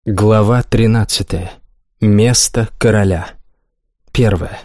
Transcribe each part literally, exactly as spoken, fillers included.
Глава тринадцатая. Место короля. Первое.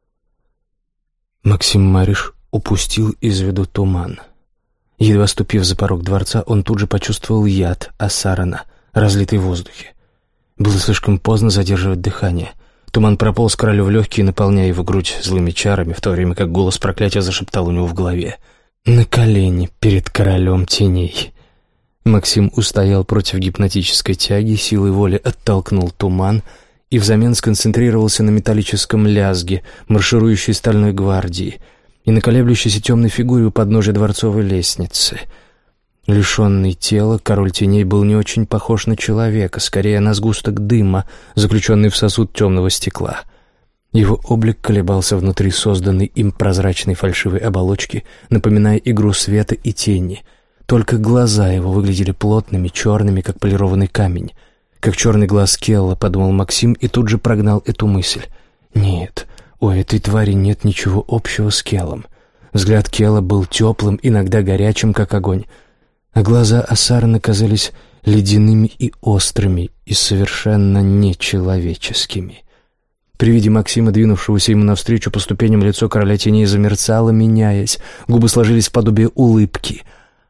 Максим Мариш упустил из виду туман. Едва ступив за порог дворца, он тут же почувствовал яд Асарана, разлитый в воздухе. Было слишком поздно задерживать дыхание. Туман прополз королю в легкие, наполняя его грудь злыми чарами, в то время как голос проклятия зашептал у него в голове: «На колени перед королем теней». Максим устоял против гипнотической тяги, силой воли оттолкнул туман и взамен сконцентрировался на металлическом лязге марширующей стальной гвардии и на колеблющейся темной фигуре у подножия дворцовой лестницы. Лишенный тела, король теней был не очень похож на человека, скорее на сгусток дыма, заключенный в сосуд темного стекла. Его облик колебался внутри созданной им прозрачной фальшивой оболочки, напоминая игру света и тени. Только глаза его выглядели плотными, черными, как полированный камень. Как черный глаз Келла, подумал Максим и тут же прогнал эту мысль. Нет, у этой твари нет ничего общего с Келлом. Взгляд Келла был теплым, иногда горячим, как огонь, а глаза Асарана казались ледяными и острыми, и совершенно нечеловеческими. При виде Максима, двинувшегося ему навстречу по ступеням, лицо короля теней замерцало, меняясь, губы сложились в подобие улыбки.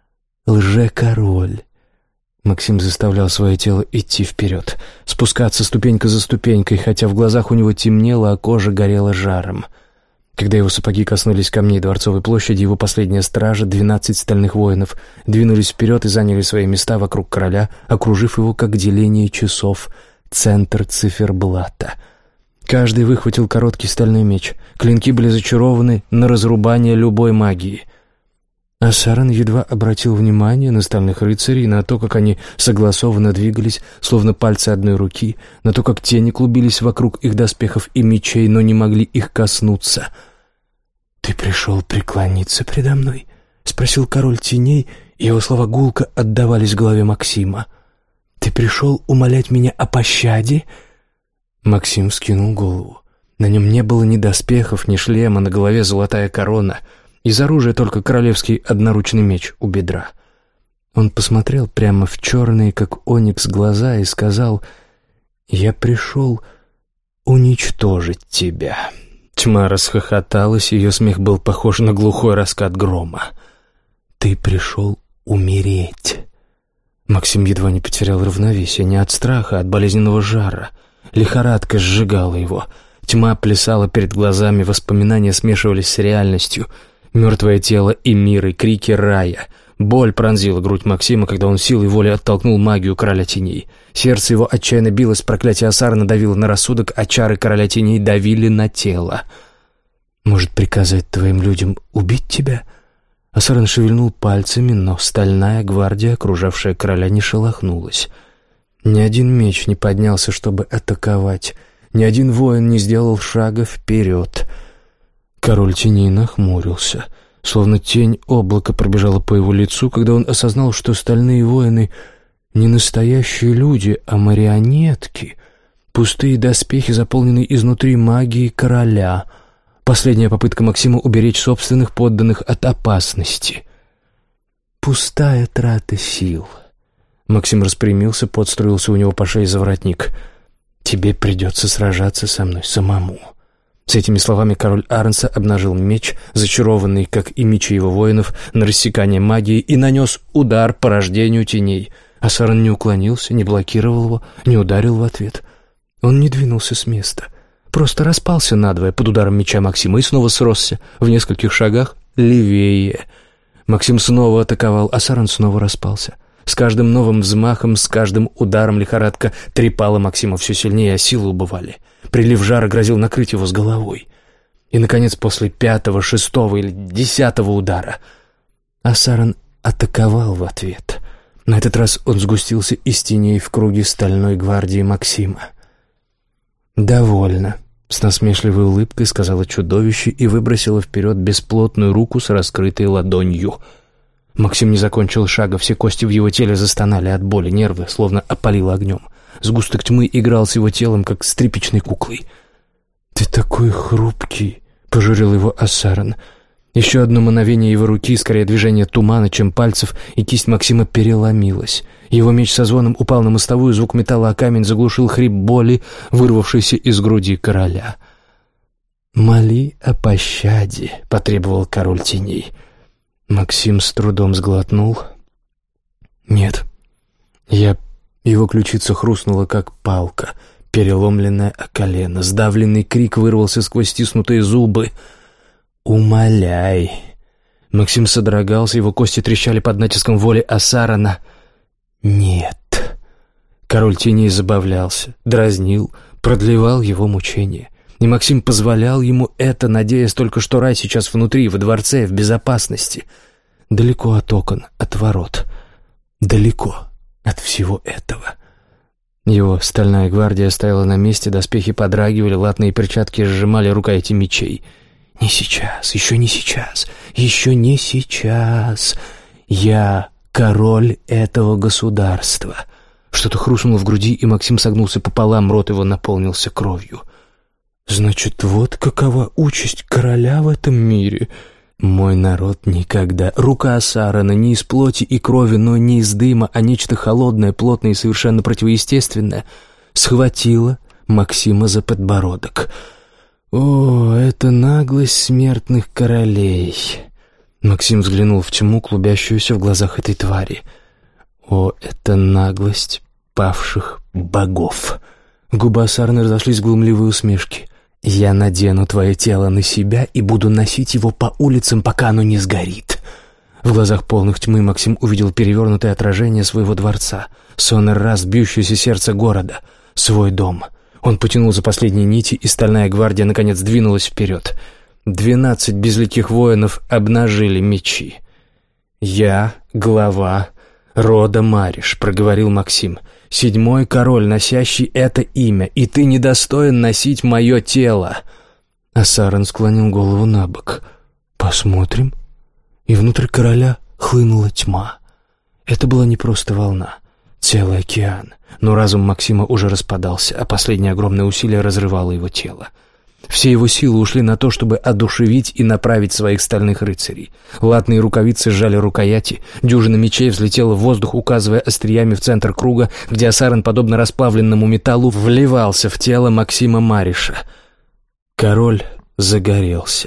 Лже-король. Максим заставлял свое тело идти вперед, спускаться ступенька за ступенькой, хотя в глазах у него темнело, а кожа горела жаром. Когда его сапоги коснулись камней Дворцовой площади, его последняя стража, двенадцать стальных воинов, двинулись вперед и заняли свои места вокруг короля, окружив его как деление часов, центр циферблата. Каждый выхватил короткий стальной меч. Клинки были зачарованы на разрубание любой магии. Асаран едва обратил внимание на стальных рыцарей, на то, как они согласованно двигались, словно пальцы одной руки, на то, как тени клубились вокруг их доспехов и мечей, но не могли их коснуться. «Ты пришел преклониться предо мной?» — спросил король теней, и его слова гулко отдавались в голове Максима. «Ты пришел умолять меня о пощаде?» Максим вскинул голову. На нем не было ни доспехов, ни шлема, на голове золотая корона — из оружия только королевский одноручный меч у бедра. Он посмотрел прямо в черные, как оникс, глаза и сказал: «Я пришел уничтожить тебя». Тьма расхохоталась, ее смех был похож на глухой раскат грома. «Ты пришел умереть». Максим едва не потерял равновесие, не от страха, а от болезненного жара. Лихорадка сжигала его. Тьма плясала перед глазами, воспоминания смешивались с реальностью. Мертвое тело и мир, и крики рая. Боль пронзила грудь Максима, когда он силой воли оттолкнул магию короля теней. Сердце его отчаянно билось, проклятие Асарана давило на рассудок, а чары короля теней давили на тело. «Может, приказать твоим людям убить тебя?» Асаран шевельнул пальцами, но стальная гвардия, окружавшая короля, не шелохнулась. Ни один меч не поднялся, чтобы атаковать. Ни один воин не сделал шага вперед. Король теней нахмурился, словно тень облака пробежала по его лицу, когда он осознал, что стальные воины не настоящие люди, а марионетки, пустые доспехи, заполненные изнутри магией короля. Последняя попытка Максима уберечь собственных подданных от опасности. Пустая трата сил. Максим распрямился, пот струился у него по шее за воротник. «Тебе придется сражаться со мной самому». С этими словами король Арнса обнажил меч, зачарованный, как и мечи его воинов, на рассекание магии, и нанес удар по рождению теней. Асаран не уклонился, не блокировал его, не ударил в ответ. Он не двинулся с места, просто распался надвое под ударом меча Максима и снова сросся в нескольких шагах левее. Максим снова атаковал, Асаран снова распался. С каждым новым взмахом, с каждым ударом лихорадка трепала Максима все сильнее, а силы убывали. Прилив жара грозил накрыть его с головой. И, наконец, после пятого, шестого или десятого удара Асаран атаковал в ответ. На этот раз он сгустился из теней в круге стальной гвардии Максима. «Довольно», — с насмешливой улыбкой сказала чудовище и выбросила вперед бесплотную руку с раскрытой ладонью. Максим не закончил шага, все кости в его теле застонали от боли, нервы словно опалило огнем. Сгусток тьмы играл с его телом, как с тряпичной куклой. «Ты такой хрупкий», — пожурил его Асаран. Еще одно мановение его руки, скорее движение тумана, чем пальцев, и кисть Максима переломилась. Его меч со звоном упал на мостовую, звук металла о камень заглушил хрип боли, вырвавшийся из груди короля. «Моли о пощаде», — потребовал король теней. Максим с трудом сглотнул. «Нет, я...» Его ключица хрустнула, как палка, переломленная о колено. Сдавленный крик вырвался сквозь стиснутые зубы. «Умоляй!» Максим содрогался, его кости трещали под натиском воли Асарана. «Нет!» Король теней забавлялся, дразнил, продлевал его мучения. И Максим позволял ему это, надеясь только, что рай сейчас внутри, во дворце, в безопасности. Далеко от окон, от ворот. Далеко от всего этого. Его стальная гвардия стояла на месте, доспехи подрагивали, латные перчатки сжимали рукояти мечей. «Не сейчас, еще не сейчас, еще не сейчас. Я король этого государства». Что-то хрустнуло в груди, и Максим согнулся пополам, рот его наполнился кровью. «Значит, вот какова участь короля в этом мире. Мой народ никогда...» Рука Асарана не из плоти и крови, но не из дыма, а нечто холодное, плотное и совершенно противоестественное, схватила Максима за подбородок. «О, это наглость смертных королей!» Максим взглянул в тьму, клубящуюся в глазах этой твари. «О, это наглость павших богов!» Губы Асарана разошлись в глумливой усмешке. «Я надену твое тело на себя и буду носить его по улицам, пока оно не сгорит». В глазах полных тьмы Максим увидел перевернутое отражение своего дворца, сонный раз бьющееся сердце города, свой дом. Он потянул за последние нити, и стальная гвардия наконец двинулась вперед. Двенадцать безликих воинов обнажили мечи. «Я глава рода Мариш», — проговорил Максим. «Седьмой король, носящий это имя, и ты недостоин носить мое тело». Асаран склонил голову на бок. «Посмотрим». И внутрь короля хлынула тьма. Это была не просто волна, целый океан. Но разум Максима уже распадался, а последнее огромное усилие разрывало его тело. Все его силы ушли на то, чтобы одушевить и направить своих стальных рыцарей. Латные рукавицы сжали рукояти, дюжина мечей взлетела в воздух, указывая остриями в центр круга, где Асаран, подобно расплавленному металлу, вливался в тело Максима Мариша. Король загорелся.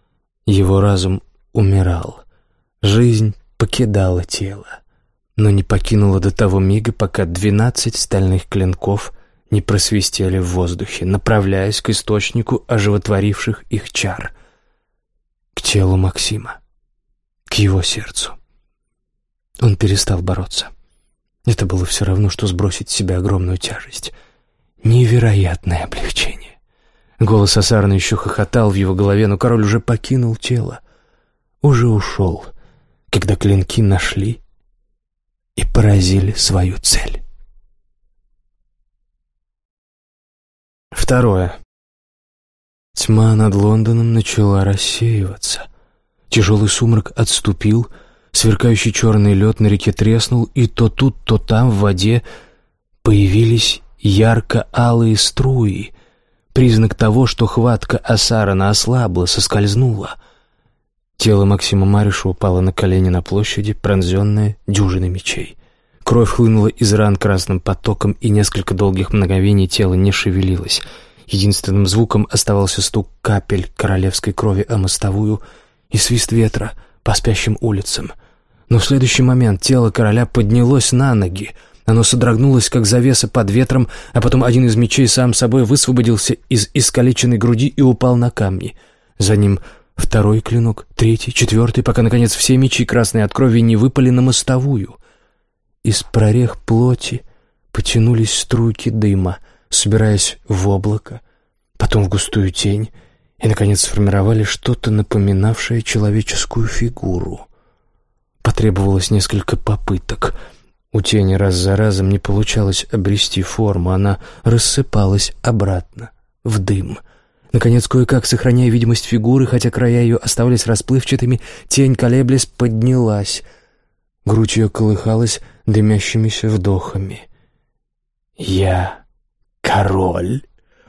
Его разум умирал. Жизнь покидала тело, но не покинула до того мига, пока двенадцать стальных клинков не просвистели в воздухе, направляясь к источнику оживотворивших их чар, к телу Максима, к его сердцу. Он перестал бороться. Это было все равно, что сбросить с себя огромную тяжесть. Невероятное облегчение. Голос Асарана еще хохотал в его голове, но король уже покинул тело, уже ушел, когда клинки нашли и поразили свою цель. Второе. Тьма над Лондоном начала рассеиваться. Тяжелый сумрак отступил, сверкающий черный лед на реке треснул, и то тут, то там в воде появились ярко-алые струи, признак того, что хватка Асарана ослабла, соскользнула. Тело Максима Мариша упало на колени на площади, пронзенное дюжиной мечей. Кровь хлынула из ран красным потоком, и несколько долгих мгновений тело не шевелилось. Единственным звуком оставался стук капель королевской крови о мостовую и свист ветра по спящим улицам. Но в следующий момент тело короля поднялось на ноги. Оно содрогнулось, как завеса под ветром, а потом один из мечей сам собой высвободился из искалеченной груди и упал на камни. За ним второй клинок, третий, четвертый, пока, наконец, все мечи, красные от крови, не выпали на мостовую. Из прорех плоти потянулись струйки дыма, собираясь в облако, потом в густую тень, и, наконец, сформировали что-то, напоминавшее человеческую фигуру. Потребовалось несколько попыток. У тени раз за разом не получалось обрести форму, она рассыпалась обратно, в дым. Наконец, кое-как, сохраняя видимость фигуры, хотя края ее оставались расплывчатыми, тень, колеблясь, поднялась. Грудь ее колыхалась дымящимися вдохами. «Я король!»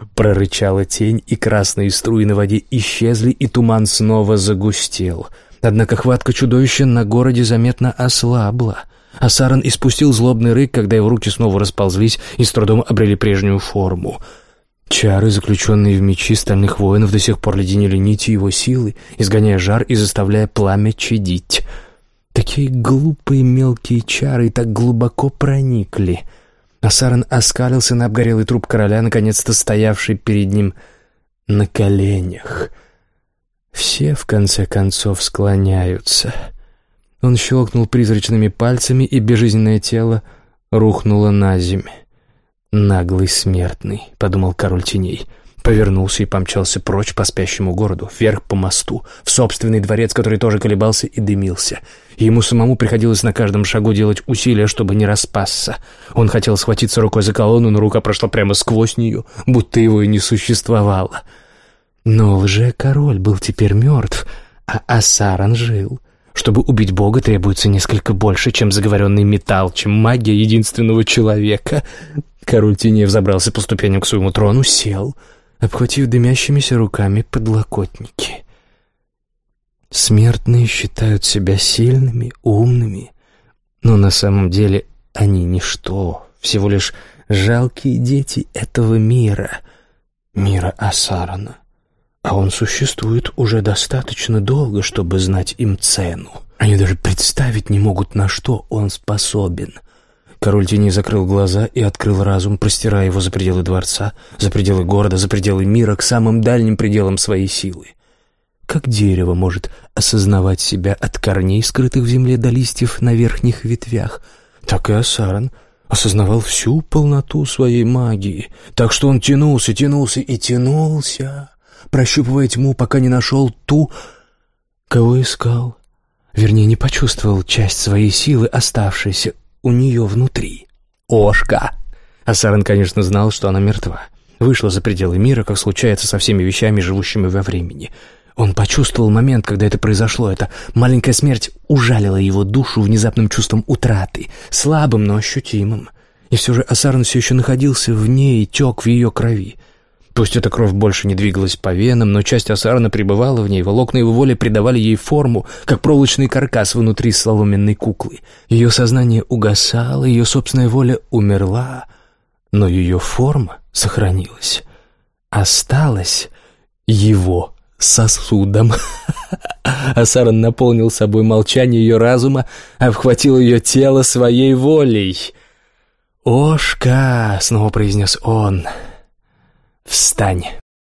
Прорычала тень, и красные струи на воде исчезли, и туман снова загустел. Однако хватка чудовища на городе заметно ослабла. А Саран испустил злобный рык, когда его руки снова расползлись и с трудом обрели прежнюю форму. Чары, заключенные в мечи стальных воинов, до сих пор леденили нити его силы, изгоняя жар и заставляя пламя чадить. Такие глупые мелкие чары так глубоко проникли. А Саран оскалился на обгорелый труп короля, наконец-то стоявший перед ним на коленях. Все, в конце концов, склоняются. Он щелкнул призрачными пальцами, и безжизненное тело рухнуло на земь. «Наглый смертный», — подумал король теней. Повернулся и помчался прочь по спящему городу, вверх по мосту, в собственный дворец, который тоже колебался и дымился. И ему самому приходилось на каждом шагу делать усилия, чтобы не распасться. Он хотел схватиться рукой за колонну, но рука прошла прямо сквозь нее, будто его и не существовало. Но лже-король был теперь мертв, а Асаран жил. Чтобы убить Бога, требуется несколько больше, чем заговоренный металл, чем магия единственного человека. Король теней взобрался по ступеням к своему трону, сел, обхватив дымящимися руками подлокотники. Смертные считают себя сильными, умными, но на самом деле они ничто, всего лишь жалкие дети этого мира, мира Асарана. А он существует уже достаточно долго, чтобы знать им цену. Они даже представить не могут, на что он способен. Король теней закрыл глаза и открыл разум, простирая его за пределы дворца, за пределы города, за пределы мира, к самым дальним пределам своей силы. Как дерево может осознавать себя от корней, скрытых в земле, до листьев на верхних ветвях, так и Асаран осознавал всю полноту своей магии, так что он тянулся, тянулся и тянулся, прощупывая тьму, пока не нашел ту, кого искал. Вернее, не почувствовал часть своей силы, оставшейся у нее внутри. Ошка! Асаран, конечно, знал, что она мертва. Вышла за пределы мира, как случается со всеми вещами, живущими во времени. Он почувствовал момент, когда это произошло. Эта маленькая смерть ужалила его душу внезапным чувством утраты, слабым, но ощутимым. И все же Асаран все еще находился в ней и тек в ее крови. Пусть эта кровь больше не двигалась по венам, но часть Асарана пребывала в ней, волокна его воли придавали ей форму, как проволочный каркас внутри соломенной куклы. Ее сознание угасало, ее собственная воля умерла, но ее форма сохранилась. Осталась его сосудом. Асаран наполнил собой молчание ее разума, обхватил ее тело своей волей. «Ошка!» — снова произнес он. «Встань!»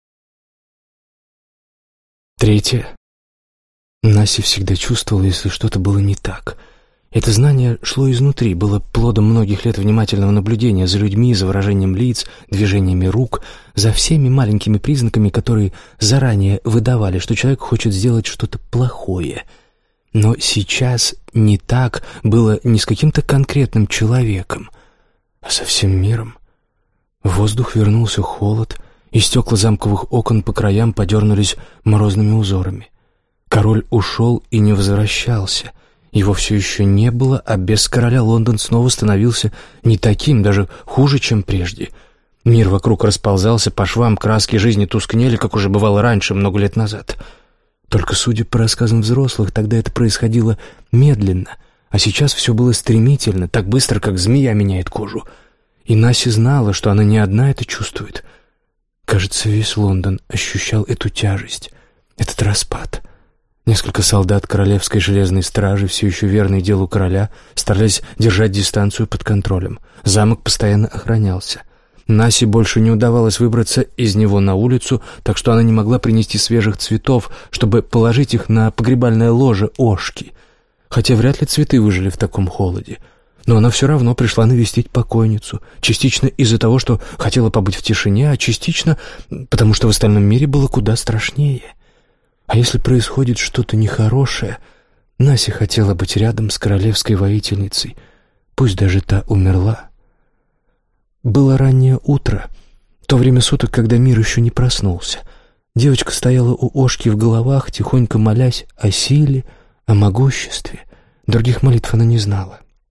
Третье. Наси всегда чувствовала, если что-то было не так. Это знание шло изнутри, было плодом многих лет внимательного наблюдения за людьми, за выражением лиц, движениями рук, за всеми маленькими признаками, которые заранее выдавали, что человек хочет сделать что-то плохое. Но сейчас не так было не с каким-то конкретным человеком, а со всем миром. В воздух вернулся холод, и стекла замковых окон по краям подернулись морозными узорами. Король ушел и не возвращался. Его все еще не было, а без короля Лондон снова становился не таким, даже хуже, чем прежде. Мир вокруг расползался по швам, краски жизни тускнели, как уже бывало раньше, много лет назад. Только, судя по рассказам взрослых, тогда это происходило медленно, а сейчас все было стремительно, так быстро, как змея меняет кожу. И Наси знала, что она не одна это чувствует. Кажется, весь Лондон ощущал эту тяжесть, этот распад. Несколько солдат королевской железной стражи, все еще верные делу короля, старались держать дистанцию под контролем. Замок постоянно охранялся. Наси больше не удавалось выбраться из него на улицу, так что она не могла принести свежих цветов, чтобы положить их на погребальное ложе Ошки. Хотя вряд ли цветы выжили в таком холоде. Но она все равно пришла навестить покойницу, частично из-за того, что хотела побыть в тишине, а частично потому, что в остальном мире было куда страшнее. А если происходит что-то нехорошее, Наси хотела быть рядом с королевской воительницей, пусть даже та умерла. Было раннее утро, то время суток, когда мир еще не проснулся. Девочка стояла у Ошки в головах, тихонько молясь о силе, о могуществе. Других молитв она не знала.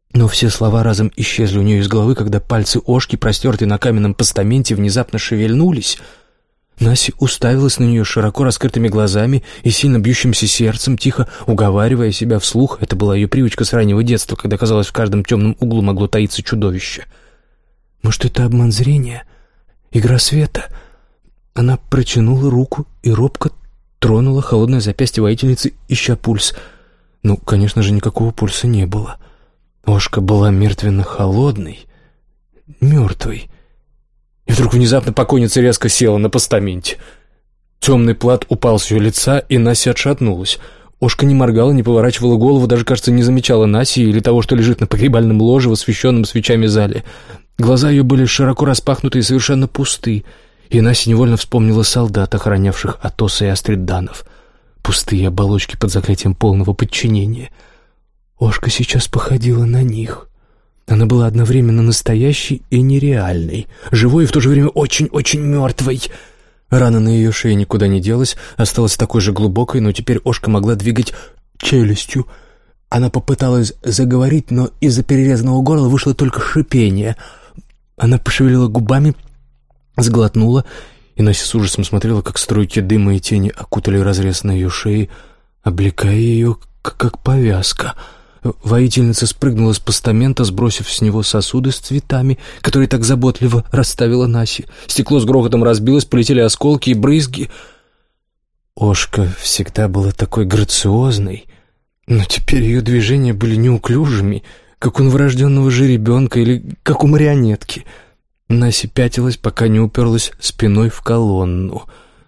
Но все слова разом исчезли у нее из головы, когда пальцы Ошки, простертые на каменном постаменте, внезапно шевельнулись. Наси уставилась на нее широко раскрытыми глазами и сильно бьющимся сердцем, тихо уговаривая себя вслух. Это была ее привычка с раннего детства, когда, казалось, в каждом темном углу могло таиться чудовище. Может, это обман зрения? Игра света? Она протянула руку и робко тронула холодное запястье воительницы, ища пульс. Ну, конечно же, никакого пульса не было. Ошка была мертвенно-холодной, мертвой. И вдруг внезапно покойница резко села на постаменте. Темный плат упал с ее лица, и Наси отшатнулась. Ошка не моргала, не поворачивала голову, даже, кажется, не замечала Наси или того, что лежит на погребальном ложе в освещенном свечами зале. Глаза ее были широко распахнуты и совершенно пусты, и Наси невольно вспомнила солдат, охранявших Атоса и Астриданов. Пустые оболочки под заклятием полного подчинения. Ошка сейчас походила на них. Она была одновременно настоящей и нереальной, живой и в то же время очень-очень мертвой. Рана на ее шее никуда не делась, осталась такой же глубокой, но теперь Ошка могла двигать челюстью. Она попыталась заговорить, но из-за перерезанного горла вышло только шипение. Она пошевелила губами, сглотнула, и Наси с ужасом смотрела, как струйки дыма и тени окутали разрез на ее шее, облекая ее как повязка. Воительница спрыгнула с постамента, сбросив с него сосуды с цветами, которые так заботливо расставила Наси. Стекло с грохотом разбилось, полетели осколки и брызги. Ошка всегда была такой грациозной, но теперь ее движения были неуклюжими, как у новорожденного жеребенка или как у марионетки. Наси пятилась, пока не уперлась спиной в колонну.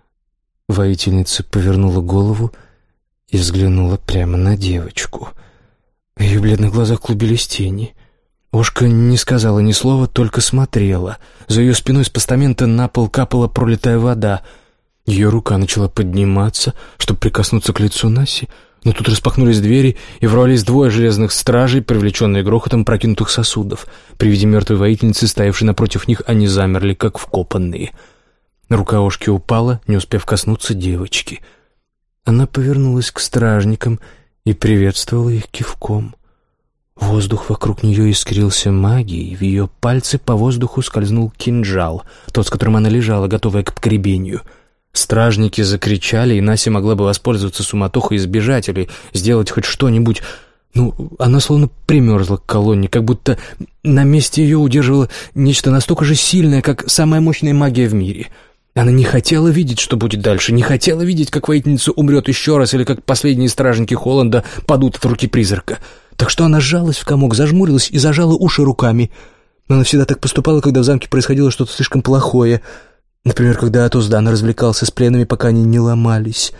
Воительница повернула голову и взглянула прямо на девочку. В ее бледных глазах клубились тени. Ошка не сказала ни слова, только смотрела. За ее спиной с постамента на пол капала пролитая вода. Ее рука начала подниматься, чтобы прикоснуться к лицу Наси, но тут распахнулись двери, и ворвались двое железных стражей, привлеченные грохотом прокинутых сосудов. При виде мертвой воительницы, стоявшей напротив них, они замерли, как вкопанные. Рука Ошки упала, не успев коснуться девочки. Она повернулась к стражникам и приветствовала их кивком. Воздух вокруг нее искрился магией, в ее пальцы по воздуху скользнул кинжал, тот, с которым она лежала, готовая к погребению. Стражники закричали, и Наси могла бы воспользоваться суматохой и сбежать или сделать хоть что-нибудь. Ну, она словно примерзла к колонне, как будто на месте ее удерживало нечто настолько же сильное, как самая мощная магия в мире. Она не хотела видеть, что будет дальше, не хотела видеть, как воительница умрет еще раз, или как последние стражники Холланда падут от руки призрака. Так что она сжалась в комок, зажмурилась и зажала уши руками. Она всегда так поступала, когда в замке происходило что-то слишком плохое. Например, когда Атос Дан развлекался с пленными, пока они не ломались.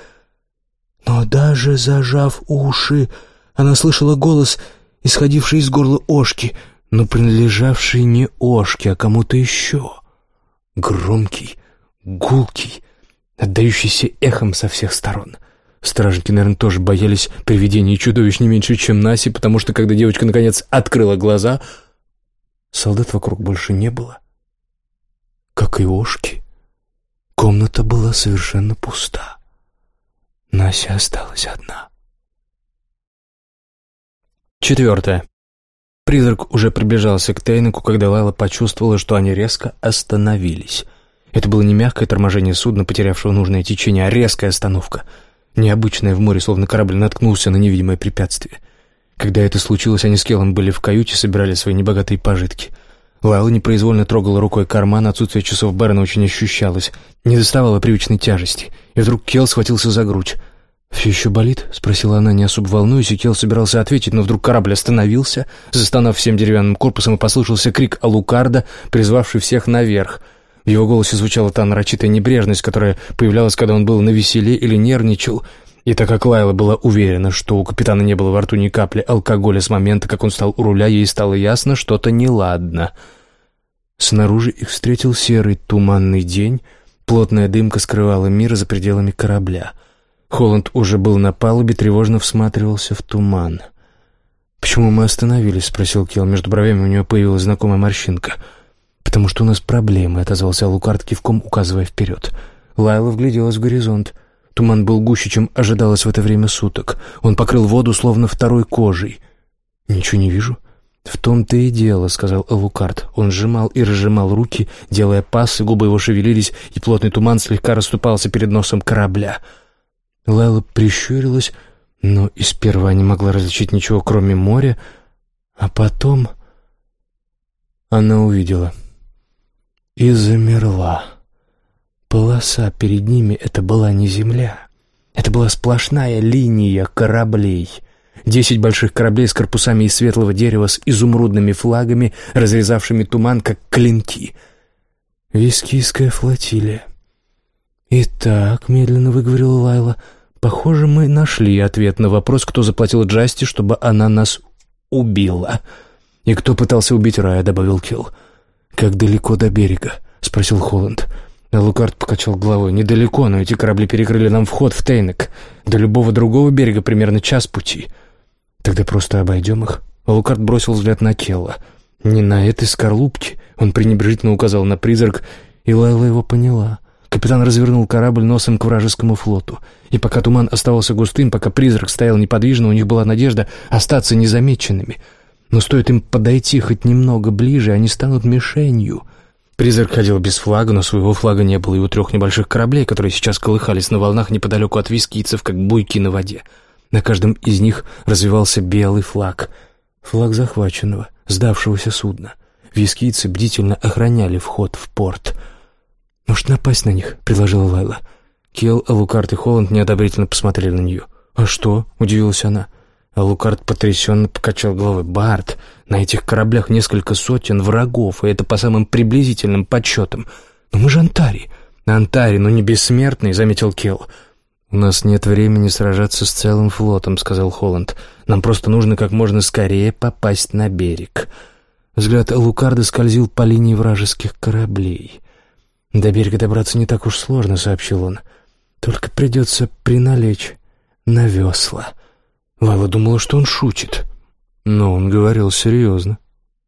Но даже зажав уши, она слышала голос, исходивший из горла Ошки, но принадлежавший не Ошке, а кому-то еще. Громкий, гулкий, отдающийся эхом со всех сторон. Стражники, наверное, тоже боялись привидений и чудовищ не меньше, чем Наси, потому что, когда девочка наконец открыла глаза, солдат вокруг больше не было. Как и Ошки, комната была совершенно пуста. Нася осталась одна. Четвертое. Призрак уже приближался к Тейнеку, когда Лайла почувствовала, что они резко остановились. Это было не мягкое торможение судна, потерявшего нужное течение, а резкая остановка. Необычная в море, словно корабль наткнулся на невидимое препятствие. Когда это случилось, они с Келлом были в каюте, собирали свои небогатые пожитки. Лайла непроизвольно трогала рукой карман, отсутствие часов Бэрона очень ощущалось, не доставало привычной тяжести. И вдруг Келл схватился за грудь. «Все еще болит?» — спросила она, не особо волнуясь, и Келл собирался ответить, но вдруг корабль остановился, застонав всем деревянным корпусом, и послышался крик Алукарда, призвавший всех наверх. В его голосе звучала та нарочитая небрежность, которая появлялась, когда он был навеселе или нервничал. И так как Лайла была уверена, что у капитана не было во рту ни капли алкоголя с момента, как он стал у руля, ей стало ясно, что-то неладно. Снаружи их встретил серый туманный день, плотная дымка скрывала мир за пределами корабля. Холланд уже был на палубе, тревожно всматривался в туман. «Почему мы остановились?» — спросил Келл. Между бровями у него появилась знакомая морщинка. «Потому что у нас проблемы», — отозвался Алукард кивком, указывая вперед. Лайла вгляделась в горизонт. Туман был гуще, чем ожидалось в это время суток. Он покрыл воду словно второй кожей. «Ничего не вижу». «В том-то и дело», — сказал Алукард. Он сжимал и разжимал руки, делая пассы, губы его шевелились, и плотный туман слегка расступался перед носом корабля. Лайла прищурилась, но и сперва не могла различить ничего, кроме моря, а потом она увидела и замерла. Полоса перед ними — это была не земля, это была сплошная линия кораблей. Десять больших кораблей с корпусами из светлого дерева, с изумрудными флагами, разрезавшими туман, как клинки. Вискийская флотилия. «Итак», — медленно выговорила Лайла, — «похоже, мы нашли ответ на вопрос, кто заплатил Джасти, чтобы она нас убила. И кто пытался убить Рая», — добавил Келл. «Как далеко до берега?» — спросил Холланд. Алукард покачал головой. «Недалеко, но эти корабли перекрыли нам вход в Тейнек. До любого другого берега примерно час пути». «Тогда просто обойдем их». Алукард бросил взгляд на Келла. «Не на этой скорлупке», — он пренебрежительно указал на призрак, и Лайла его поняла. Капитан развернул корабль носом к вражескому флоту. И пока туман оставался густым, пока призрак стоял неподвижно, у них была надежда остаться незамеченными. Но стоит им подойти хоть немного ближе, они станут мишенью. Призрак ходил без флага, но своего флага не было и у трех небольших кораблей, которые сейчас колыхались на волнах неподалеку от вискийцев, как буйки на воде. На каждом из них развивался белый флаг. Флаг захваченного, сдавшегося судна. Вискийцы бдительно охраняли вход в порт. «Может, напасть на них?» — предложила Лайла. Келл, Алукард и Холланд неодобрительно посмотрели на нее. «А что?» — удивилась она. Алукард потрясенно покачал головой. «Барт, на этих кораблях несколько сотен врагов, и это по самым приблизительным подсчетам. Но мы же Антари». «Антари, но не бессмертный», — заметил Келл. «У нас нет времени сражаться с целым флотом», — сказал Холланд. «Нам просто нужно как можно скорее попасть на берег». Взгляд Алукарда скользил по линии вражеских кораблей. «До берега добраться не так уж сложно», — сообщил он. «Только придется приналечь на весла». Лайла думала, что он шутит, но он говорил серьезно.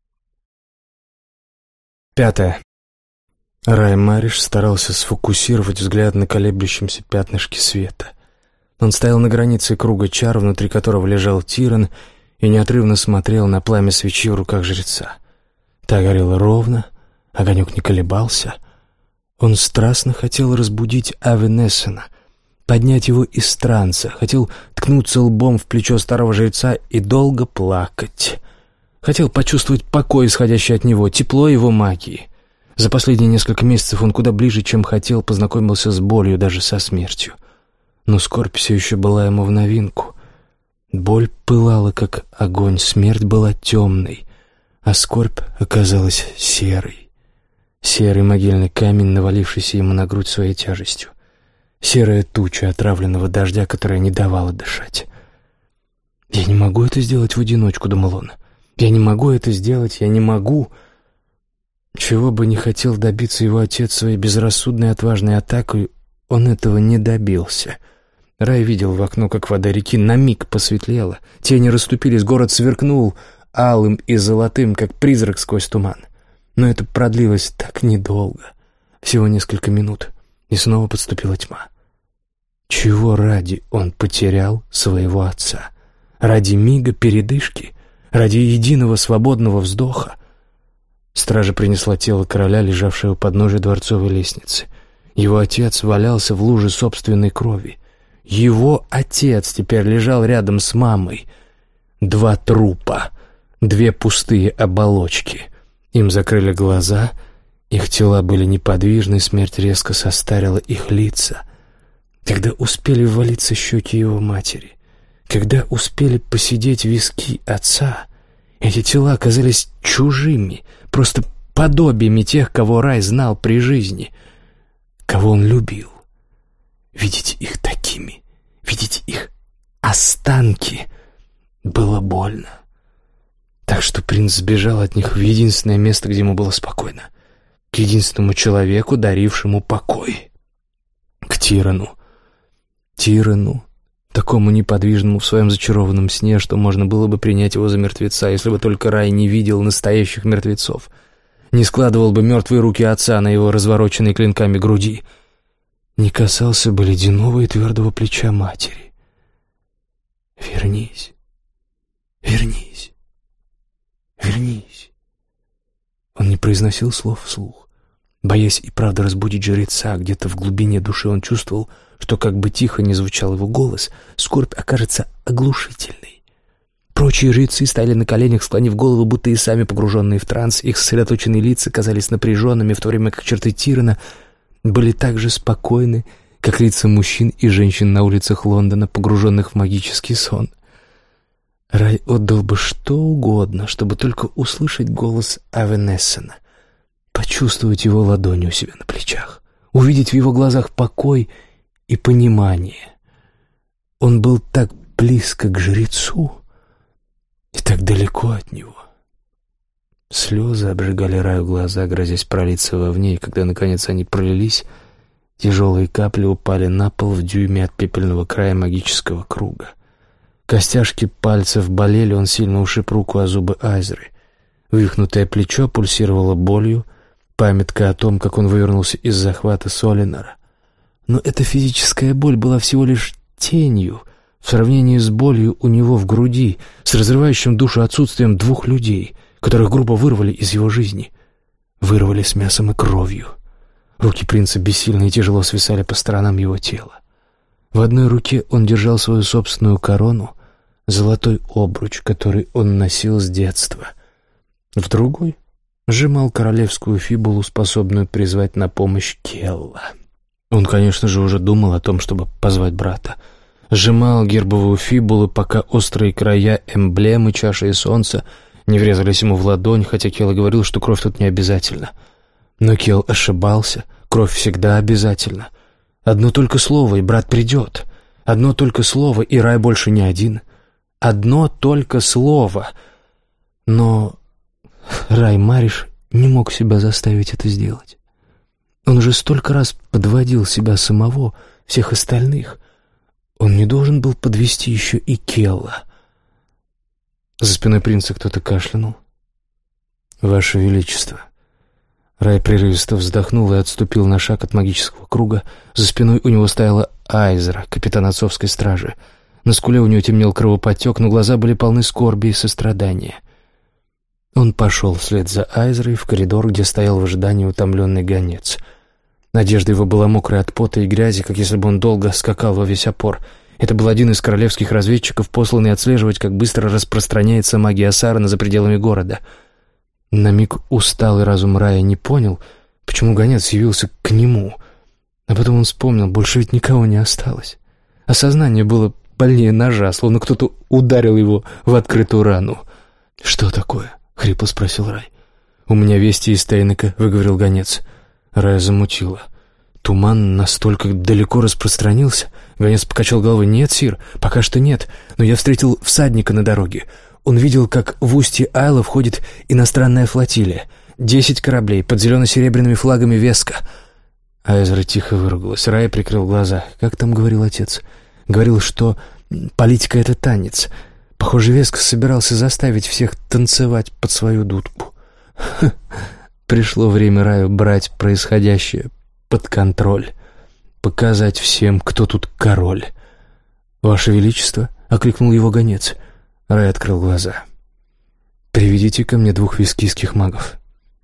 Пятое. Рай Мариш старался сфокусировать взгляд на колеблющемся пятнышке света. Он стоял на границе круга чар, внутри которого лежал Тиран, и неотрывно смотрел на пламя свечи в руках жреца. Та горела ровно, огонек не колебался. Он страстно хотел разбудить Авенессена, поднять его из транса, хотел ткнуться лбом в плечо старого жреца и долго плакать. Хотел почувствовать покой, исходящий от него, тепло его магии. За последние несколько месяцев он куда ближе, чем хотел, познакомился с болью, даже со смертью. Но скорбь все еще была ему в новинку. Боль пылала, как огонь, смерть была темной, а скорбь оказалась серой. Серый могильный камень, навалившийся ему на грудь своей тяжестью. Серая туча отравленного дождя, которая не давала дышать. «Я не могу это сделать в одиночку», — думал он. «Я не могу это сделать, я не могу...» Чего бы ни хотел добиться его отец своей безрассудной отважной атакой, он этого не добился. Рай видел в окно, как вода реки на миг посветлела. Тени расступились, город сверкнул алым и золотым, как призрак сквозь туман. Но это продлилось так недолго, всего несколько минут, и снова подступила тьма. Чего ради он потерял своего отца? Ради мига передышки? Ради единого свободного вздоха? Стража принесла тело короля, лежавшего у подножия дворцовой лестницы. Его отец валялся в луже собственной крови. Его отец теперь лежал рядом с мамой. Два трупа, две пустые оболочки. Им закрыли глаза, их тела были неподвижны, смерть резко состарила их лица. Когда успели ввалиться щеки его матери, когда успели посидеть виски отца, эти тела оказались чужими, просто подобиями тех, кого Рай знал при жизни, кого он любил. Видеть их такими, видеть их останки было больно. Так что принц сбежал от них в единственное место, где ему было спокойно, к единственному человеку, дарившему покой, к Тирану. Тирану, такому неподвижному в своем зачарованном сне, что можно было бы принять его за мертвеца, если бы только Рай не видел настоящих мертвецов, не складывал бы мертвые руки отца на его развороченной клинками груди, не касался бы ледяного и твердого плеча матери. «Вернись, вернись, Вернись». Он не произносил слов вслух. Боясь и правда разбудить жреца, где-то в глубине души он чувствовал, что как бы тихо ни звучал его голос, скорбь окажется оглушительной. Прочие жрецы стояли на коленях, склонив голову, будто и сами погруженные в транс. Их сосредоточенные лица казались напряженными, в то время как черты Тирана были так же спокойны, как лица мужчин и женщин на улицах Лондона, погруженных в магический сон. Рай отдал бы что угодно, чтобы только услышать голос Авенессена, почувствовать его ладонь у себя на плечах, увидеть в его глазах покой и понимание. Он был так близко к жрецу и так далеко от него. Слезы обжигали Раю глаза, грозясь пролиться вовне, и когда, наконец, они пролились, тяжелые капли упали на пол в дюйме от пепельного края магического круга. Костяшки пальцев болели, он сильно ушиб руку о зубы Айзры. Вывихнутое плечо пульсировало болью, памятка о том, как он вывернулся из захвата Солинора. Но эта физическая боль была всего лишь тенью в сравнении с болью у него в груди, с разрывающим душу отсутствием двух людей, которых грубо вырвали из его жизни. Вырвали с мясом и кровью. Руки принца бессильно и тяжело свисали по сторонам его тела. В одной руке он держал свою собственную корону, золотой обруч, который он носил с детства. В другой сжимал королевскую фибулу, способную призвать на помощь Келла. Он, конечно же, уже думал о том, чтобы позвать брата. Сжимал гербовую фибулу, пока острые края эмблемы чаши и солнца не врезались ему в ладонь, хотя Келл говорил, что кровь тут не обязательно. Но Келл ошибался, кровь всегда обязательна. Одно только слово, и брат придет. Одно только слово, и Рай больше не один. Одно только слово. Но Рай Мариш не мог себя заставить это сделать. Он уже столько раз подводил себя самого, всех остальных. Он не должен был подвести еще и Келла. За спиной принца кто-то кашлянул. «Ваше Величество». Рай прерывисто вздохнул и отступил на шаг от магического круга. За спиной у него стояла Айзра, капитан отцовской стражи. На скуле у нее темнел кровоподтек, но глаза были полны скорби и сострадания. Он пошел вслед за Айзрой в коридор, где стоял в ожидании утомленный гонец. Одежда его была мокрая от пота и грязи, как если бы он долго скакал во весь опор. Это был один из королевских разведчиков, посланный отслеживать, как быстро распространяется магия Сарана за пределами города. На миг усталый разум Рая не понял, почему гонец явился к нему. А потом он вспомнил, больше ведь никого не осталось. Осознание было больнее ножа, словно кто-то ударил его в открытую рану. «Что такое?» — хрипло спросил Рай. «У меня вести из Тейнека», — выговорил гонец. Рая замутило. «Туман настолько далеко распространился?» Гонец покачал головой. «Нет, сир, пока что нет, но я встретил всадника на дороге. Он видел, как в устье Айла входит иностранная флотилия. Десять кораблей под зелено-серебряными флагами Веска». Айзра тихо выругалась. Рай прикрыл глаза. «Как там говорил отец?» «Говорил, что политика — это танец. Похоже, Веск собирался заставить всех танцевать под свою дудку». Пришло время Раю брать происходящее под контроль. Показать всем, кто тут король. «Ваше Величество!» — окликнул его гонец. Рай открыл глаза. «Приведите ко мне двух вискийских магов».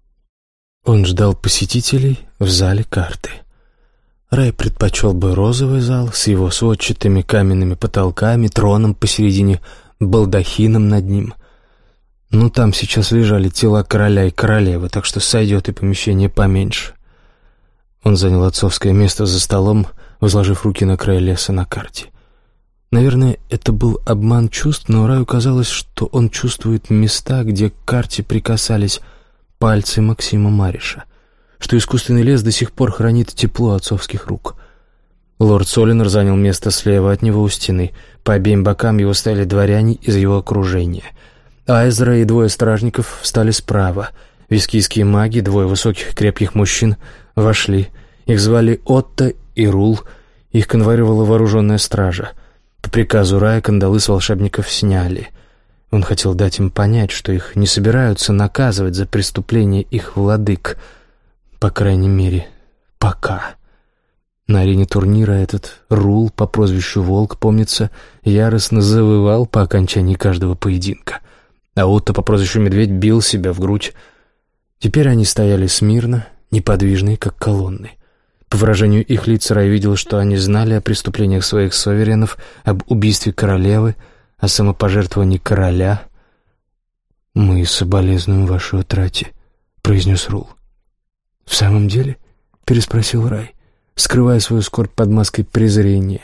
Он ждал посетителей в зале карты. Рай предпочел бы розовый зал с его сводчатыми каменными потолками, троном посередине, балдахином над ним. Но там сейчас лежали тела короля и королевы, так что сойдет и помещение поменьше. Он занял отцовское место за столом, возложив руки на край леса на карте. Наверное, это был обман чувств, но Раю казалось, что он чувствует места, где к карте прикасались пальцы Максима Мариша, что искусственный лес до сих пор хранит тепло отцовских рук. Лорд Солинор занял место слева от него у стены. По обеим бокам его стояли дворяне из его окружения. Айзра и двое стражников встали справа. Вискийские маги, двое высоких крепких мужчин, вошли. Их звали Отто и Рул. Их конвоировала вооруженная стража. По приказу Рая кандалы с волшебников сняли. Он хотел дать им понять, что их не собираются наказывать за преступление их владык. По крайней мере, пока. На арене турнира этот Рул по прозвищу Волк, помнится, яростно завывал по окончании каждого поединка. а Отто по прозвищу Медведь бил себя в грудь. Теперь они стояли смирно, неподвижные, как колонны. По выражению их лиц Рай видел, что они знали о преступлениях своих суверенов, об убийстве королевы, о самопожертвовании короля. «Мы соболезнуем вашей утрате», — произнес Рул. «В самом деле?» — переспросил Рай, скрывая свою скорбь под маской презрения.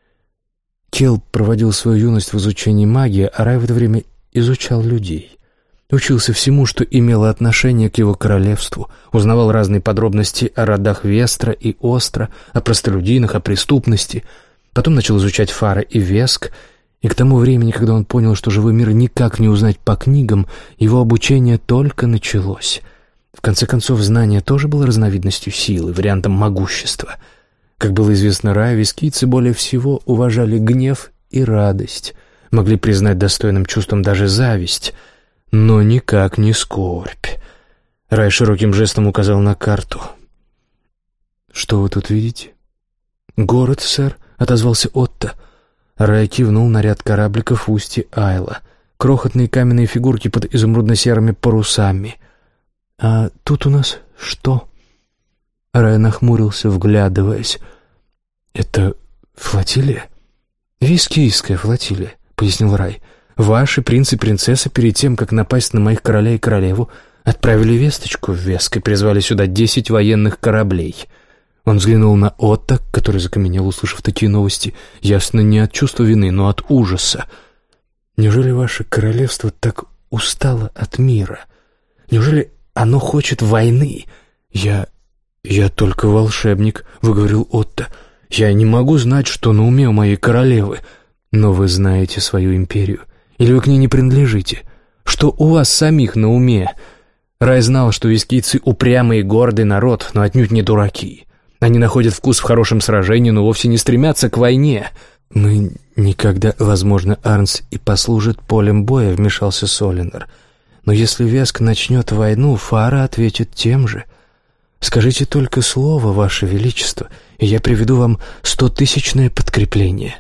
Кел проводил свою юность в изучении магии, а Рай в это время изучал людей. Учился всему, что имело отношение к его королевству, узнавал разные подробности о родах Вестра и Остра, о простолюдинах, о преступности. Потом начал изучать Фара и Веск, и к тому времени, когда он понял, что живой мир никак не узнать по книгам, его обучение только началось. В конце концов, знание тоже было разновидностью силы, вариантом могущества. Как было известно Раю, вескийцы более всего уважали гнев и радость, могли признать достойным чувством даже зависть, но никак не скорбь. Рай широким жестом указал на карту. «Что вы тут видите?» «Город, сэр», — отозвался Отто. Рай кивнул на ряд корабликов в устье Айла, крохотные каменные фигурки под изумрудно-серыми парусами. «А тут у нас что?» Рай нахмурился, вглядываясь. «Это флотилия?» «Вискийская флотилия», — пояснил Рай. «Ваши принц и принцесса перед тем, как напасть на моих короля и королеву, отправили весточку в Веск и призвали сюда десять военных кораблей». Он взглянул на Отто, который закаменел, услышав такие новости, ясно не от чувства вины, но от ужаса. «Неужели ваше королевство так устало от мира? Неужели оно хочет войны? Я... я только волшебник», — выговорил Отто. «Я не могу знать, что на уме у моей королевы. Но вы знаете свою империю. Или вы к ней не принадлежите? Что у вас самих на уме?» Рай знал, что вискийцы упрямый и гордый народ, но отнюдь не дураки. Они находят вкус в хорошем сражении, но вовсе не стремятся к войне. «Мы никогда, возможно, Арнс и послужит полем боя», — вмешался Солинар. «Но если Веск начнет войну, Фара ответит тем же. Скажите только слово, Ваше Величество, и я приведу вам стотысячное подкрепление».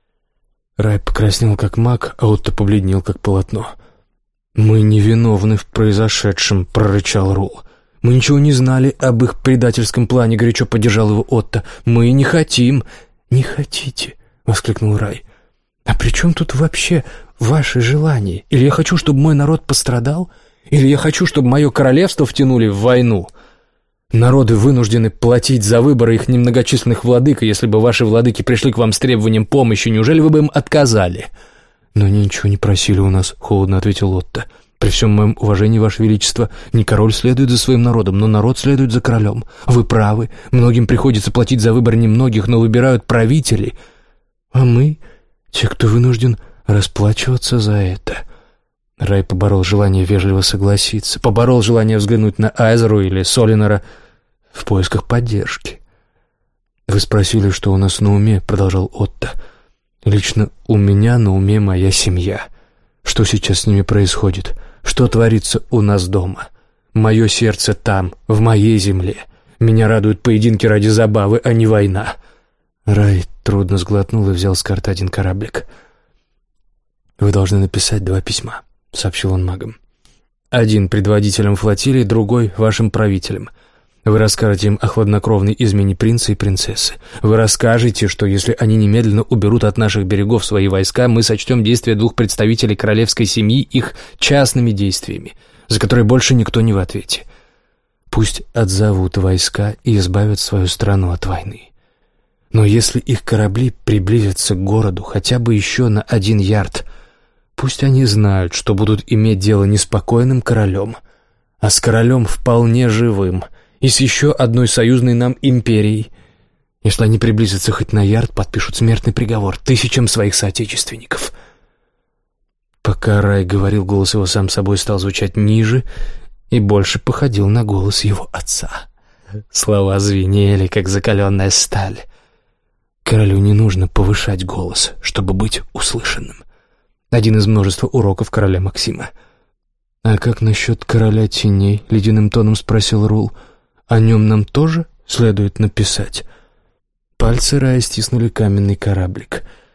Рай покраснел, как маг, а Отто побледнел, как полотно. «Мы невиновны в произошедшем», — прорычал Рул. «Мы ничего не знали об их предательском плане», — горячо поддержал его Отто. «Мы не хотим». «Не хотите?» — воскликнул Рай. «А при чем тут вообще ваши желания? Или я хочу, чтобы мой народ пострадал? Или я хочу, чтобы мое королевство втянули в войну? Народы вынуждены платить за выборы их немногочисленных владык, и если бы ваши владыки пришли к вам с требованием помощи, неужели вы бы им отказали?» «Но они ничего не просили у нас», — холодно ответил Отто. «При всем моем уважении, Ваше Величество, не король следует за своим народом, но народ следует за королем. Вы правы, многим приходится платить за выбор немногих, но выбирают правители. А мы, те, кто вынужден расплачиваться за это». Рай поборол желание вежливо согласиться, поборол желание взглянуть на Айзеру или Солинара в поисках поддержки. «Вы спросили, что у нас на уме», — продолжал Отто. «Лично у меня на уме моя семья. Что сейчас с ними происходит? Что творится у нас дома? Мое сердце там, в моей земле. Меня радуют поединки ради забавы, а не война». Рай трудно сглотнул и взял с карты один кораблик. «Вы должны написать два письма», — сообщил он магам. «Один предводителям флотилии, другой вашим правителям. Вы расскажете им о хладнокровной измене принца и принцессы. Вы расскажете, что если они немедленно уберут от наших берегов свои войска, мы сочтем действия двух представителей королевской семьи их частными действиями, за которые больше никто не в ответе. Пусть отзовут войска и избавят свою страну от войны. Но если их корабли приблизятся к городу хотя бы еще на один ярд, пусть они знают, что будут иметь дело не с покойным королем, а с королем вполне живым, и с еще одной союзной нам империей. Если они приблизятся хоть на ярд, подпишут смертный приговор тысячам своих соотечественников». Пока Рай говорил, голос его сам собой стал звучать ниже и больше походил на голос его отца. Слова звенели, как закаленная сталь. Королю не нужно повышать голос, чтобы быть услышанным. Один из множества уроков короля Максима. «А как насчет короля теней?» — ледяным тоном спросил Рул. «О нем нам тоже следует написать?» Пальцы Рая стиснули каменный кораблик.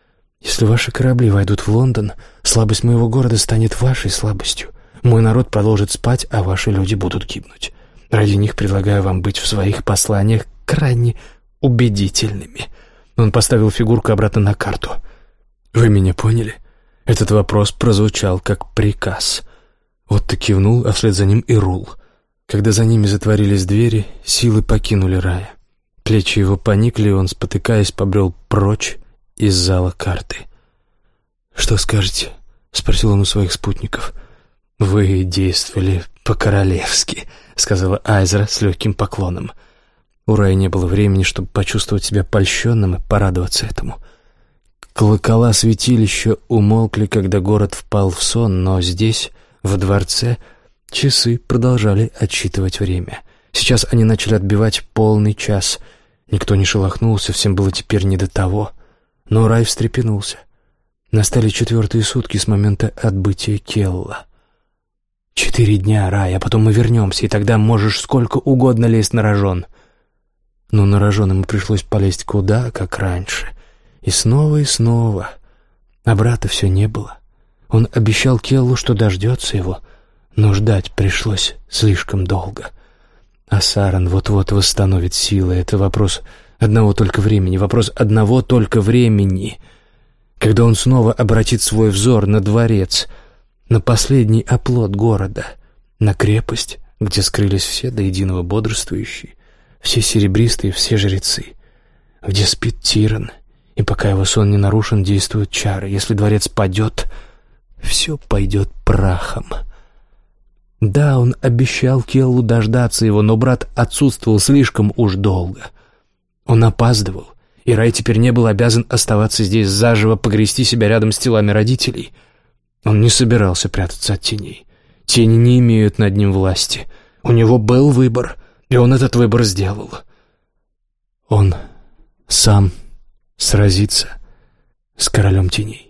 Если ваши корабли войдут в Лондон, слабость моего города станет вашей слабостью. Мой народ продолжит спать, а ваши люди будут гибнуть. Ради них предлагаю вам быть в своих посланиях крайне убедительными». Он поставил фигурку обратно на карту. «Вы меня поняли?» Этот вопрос прозвучал как приказ. Отто кивнул, а вслед за ним и Рул. Когда за ними затворились двери, силы покинули Рая. Плечи его поникли, и он, спотыкаясь, побрел прочь из зала карты. «Что скажете?» — спросил он у своих спутников. «Вы действовали по-королевски», — сказала Айзра с легким поклоном. У Рая не было времени, чтобы почувствовать себя польщенным и порадоваться этому. Колокола святилища умолкли, когда город впал в сон, но здесь, в дворце, часы продолжали отсчитывать время. Сейчас они начали отбивать полный час. Никто не шелохнулся, всем было теперь не до того. Но Рай встрепенулся. Настали четвертые сутки с момента отбытия Келла. «Четыре дня, Рай, а потом мы вернемся, и тогда можешь сколько угодно лезть на рожон». Но на рожон ему пришлось полезть куда, как раньше. И снова и снова. А брата все не было. Он обещал Келлу, что дождется его, но ждать пришлось слишком долго. А Саран вот-вот восстановит силы. Это вопрос одного только времени, вопрос одного только времени. Когда он снова обратит свой взор на дворец, на последний оплот города, на крепость, где скрылись все до единого бодрствующие, все серебристые, все жрецы, где спит Тиран, и пока его сон не нарушен, действуют чары. Если дворец падет, все пойдет прахом. Да, он обещал Келлу дождаться его, но брат отсутствовал слишком уж долго. Он опаздывал, и Рай теперь не был обязан оставаться здесь заживо, погрести себя рядом с телами родителей. Он не собирался прятаться от теней. Тени не имеют над ним власти. У него был выбор, и он этот выбор сделал. Он сам сразится с королем теней.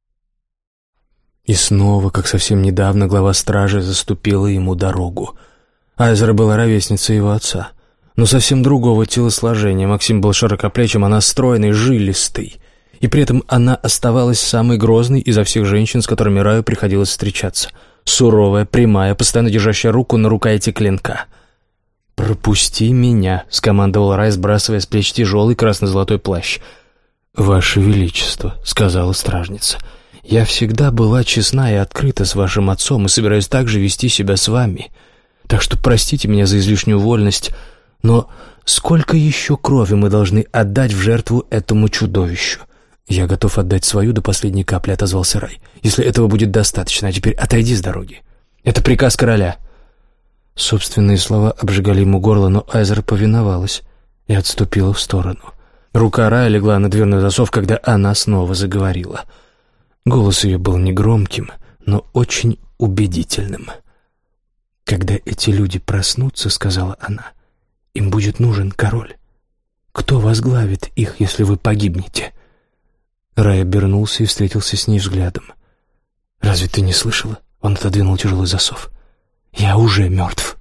И снова, как совсем недавно, глава стражи заступила ему дорогу. Айзра была ровесницей его отца, но совсем другого телосложения. Максим был широкоплечим, она стройной, жилистой. И при этом она оставалась самой грозной изо всех женщин, с которыми Раю приходилось встречаться. Суровая, прямая, постоянно держащая руку на рукояти клинка. «Пропусти меня», — скомандовал Рай, сбрасывая с плеч тяжелый красно-золотой плащ. «Ваше Величество», — сказала стражница, — «я всегда была честна и открыта с вашим отцом и собираюсь также вести себя с вами. Так что простите меня за излишнюю вольность, но сколько еще крови мы должны отдать в жертву этому чудовищу?» «Я готов отдать свою до последней капли», — отозвался Рай, «если этого будет достаточно. А теперь отойди с дороги. Это приказ короля». Собственные слова обжигали ему горло, но Айзра повиновалась и отступила в сторону. Рука Рая легла на дверной засов, когда она снова заговорила. Голос ее был негромким, но очень убедительным. «Когда эти люди проснутся, — сказала она, — им будет нужен король. Кто возглавит их, если вы погибнете?» Рай обернулся и встретился с ней взглядом. «Разве ты не слышала?» — он отодвинул тяжелый засов. «Я уже мертв».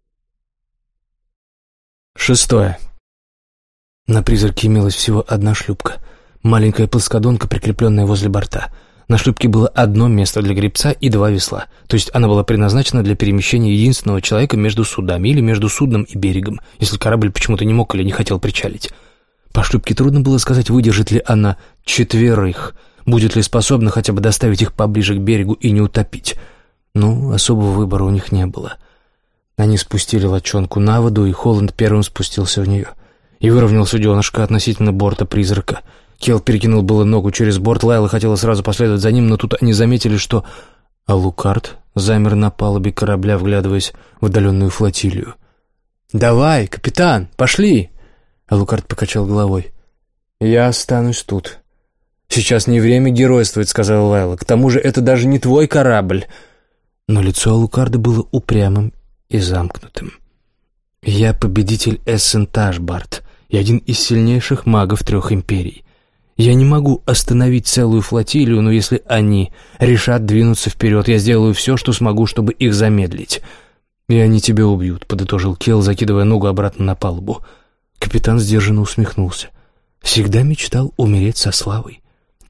Шестое. На призраке имелась всего одна шлюпка. Маленькая плоскодонка, прикрепленная возле борта. На шлюпке было одно место для гребца и два весла. То есть она была предназначена для перемещения единственного человека между судами или между судном и берегом, если корабль почему-то не мог или не хотел причалить. По шлюпке трудно было сказать, выдержит ли она четверых, будет ли способна хотя бы доставить их поближе к берегу и не утопить. Ну, особого выбора у них не было. Они спустили лодчонку на воду, и Холланд первым спустился в нее и выровнял суденышко относительно борта призрака. Келл перекинул было ногу через борт, Лайла хотела сразу последовать за ним, но тут они заметили, что Алукард замер на палубе корабля, вглядываясь в отдаленную флотилию. «Давай, капитан, пошли!» Алукард покачал головой. «Я останусь тут». «Сейчас не время геройствовать», — сказала Лайла. «К тому же это даже не твой корабль». Но лицо Алукарда было упрямым и замкнутым. «Я победитель Эссентаж, Барт, и один из сильнейших магов трех империй. Я не могу остановить целую флотилию, но если они решат двинуться вперед, я сделаю все, что смогу, чтобы их замедлить. И они тебя убьют», — подытожил Келл, закидывая ногу обратно на палубу. Капитан сдержанно усмехнулся. «Всегда мечтал умереть со славой.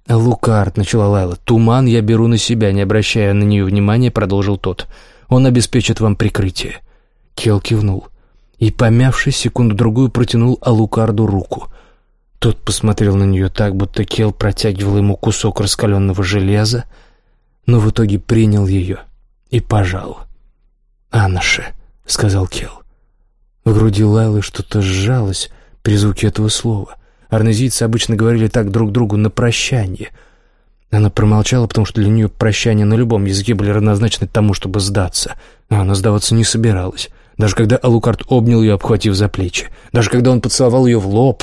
«Алукард», — начала Лайла. «Туман я беру на себя», — не обращая на нее внимания, продолжил тот. «Он обеспечит вам прикрытие». Кел кивнул и, помявшись, секунду-другую протянул Алукарду руку. Тот посмотрел на нее так, будто Кел протягивал ему кусок раскаленного железа, но в итоге принял ее и пожал. «Анаше», — сказал Кел. В груди Лайлы что-то сжалось при звуке этого слова. Арнезийцы обычно говорили так друг другу на прощание. Она промолчала, потому что для нее прощания на любом языке были равнозначны тому, чтобы сдаться. А она сдаваться не собиралась. Даже когда Алукард обнял ее, обхватив за плечи. Даже когда он поцеловал ее в лоб.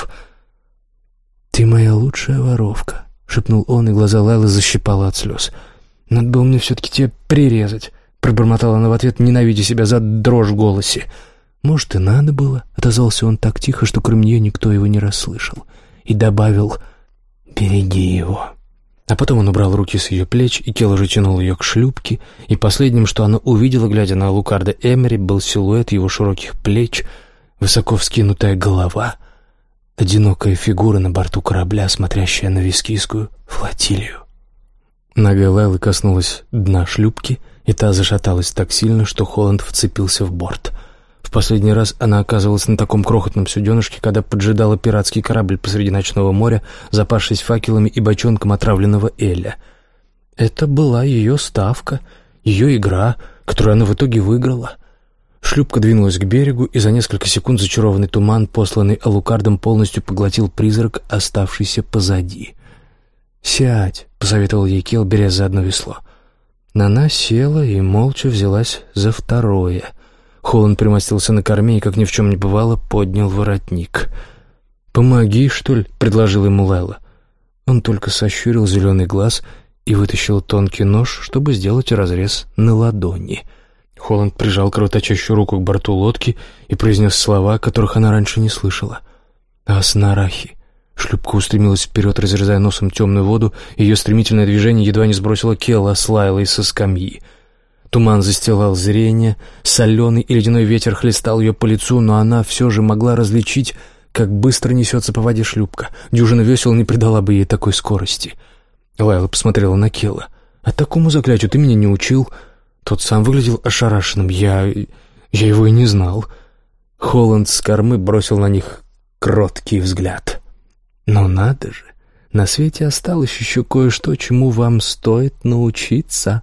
«Ты моя лучшая воровка», — шепнул он, и глаза Лайлы защипало от слез. «Надо было мне все-таки тебя прирезать», — пробормотала она в ответ, ненавидя себя за дрожь в голосе. «Может, и надо было», — отозвался он так тихо, что кроме нее никто его не расслышал, и добавил: «Береги его». А потом он убрал руки с ее плеч, и Кел уже тянул ее к шлюпке, и последним, что она увидела, глядя на Алукарда Эмери, был силуэт его широких плеч, высоко вскинутая голова, одинокая фигура на борту корабля, смотрящая на Вискийскую флотилию. Нога Лайлы коснулась дна шлюпки, и та зашаталась так сильно, что Холланд вцепился в борт. В последний раз она оказывалась на таком крохотном суденышке, когда поджидала пиратский корабль посреди ночного моря, запавшись факелами и бочонком отравленного эля. Это была ее ставка, ее игра, которую она в итоге выиграла. Шлюпка двинулась к берегу, и за несколько секунд зачарованный туман, посланный Алукардом, полностью поглотил призрак, оставшийся позади. «Сядь», — посоветовал ей Кел, беря за одно весло. Она села и молча взялась за второе. Холланд примостился на корме и, как ни в чем не бывало, поднял воротник. «Помоги, что ли?» — предложила ему Лайла. Он только сощурил зеленый глаз и вытащил тонкий нож, чтобы сделать разрез на ладони. Холланд прижал кровоточащую руку к борту лодки и произнес слова, которых она раньше не слышала. «Аснарахи». Шлюпка устремилась вперед, разрезая носом темную воду, и ее стремительное движение едва не сбросило Келла с Лайлой со скамьи. Туман застилал зрение, соленый и ледяной ветер хлестал ее по лицу, но она все же могла различить, как быстро несется по воде шлюпка. Дюжина весел не придала бы ей такой скорости. Лайла посмотрела на Келла. «А такому заклятию ты меня не учил?» Тот сам выглядел ошарашенным. «Я... я его и не знал». Холланд с кормы бросил на них кроткий взгляд. «Но надо же, на свете осталось еще кое-что, чему вам стоит научиться».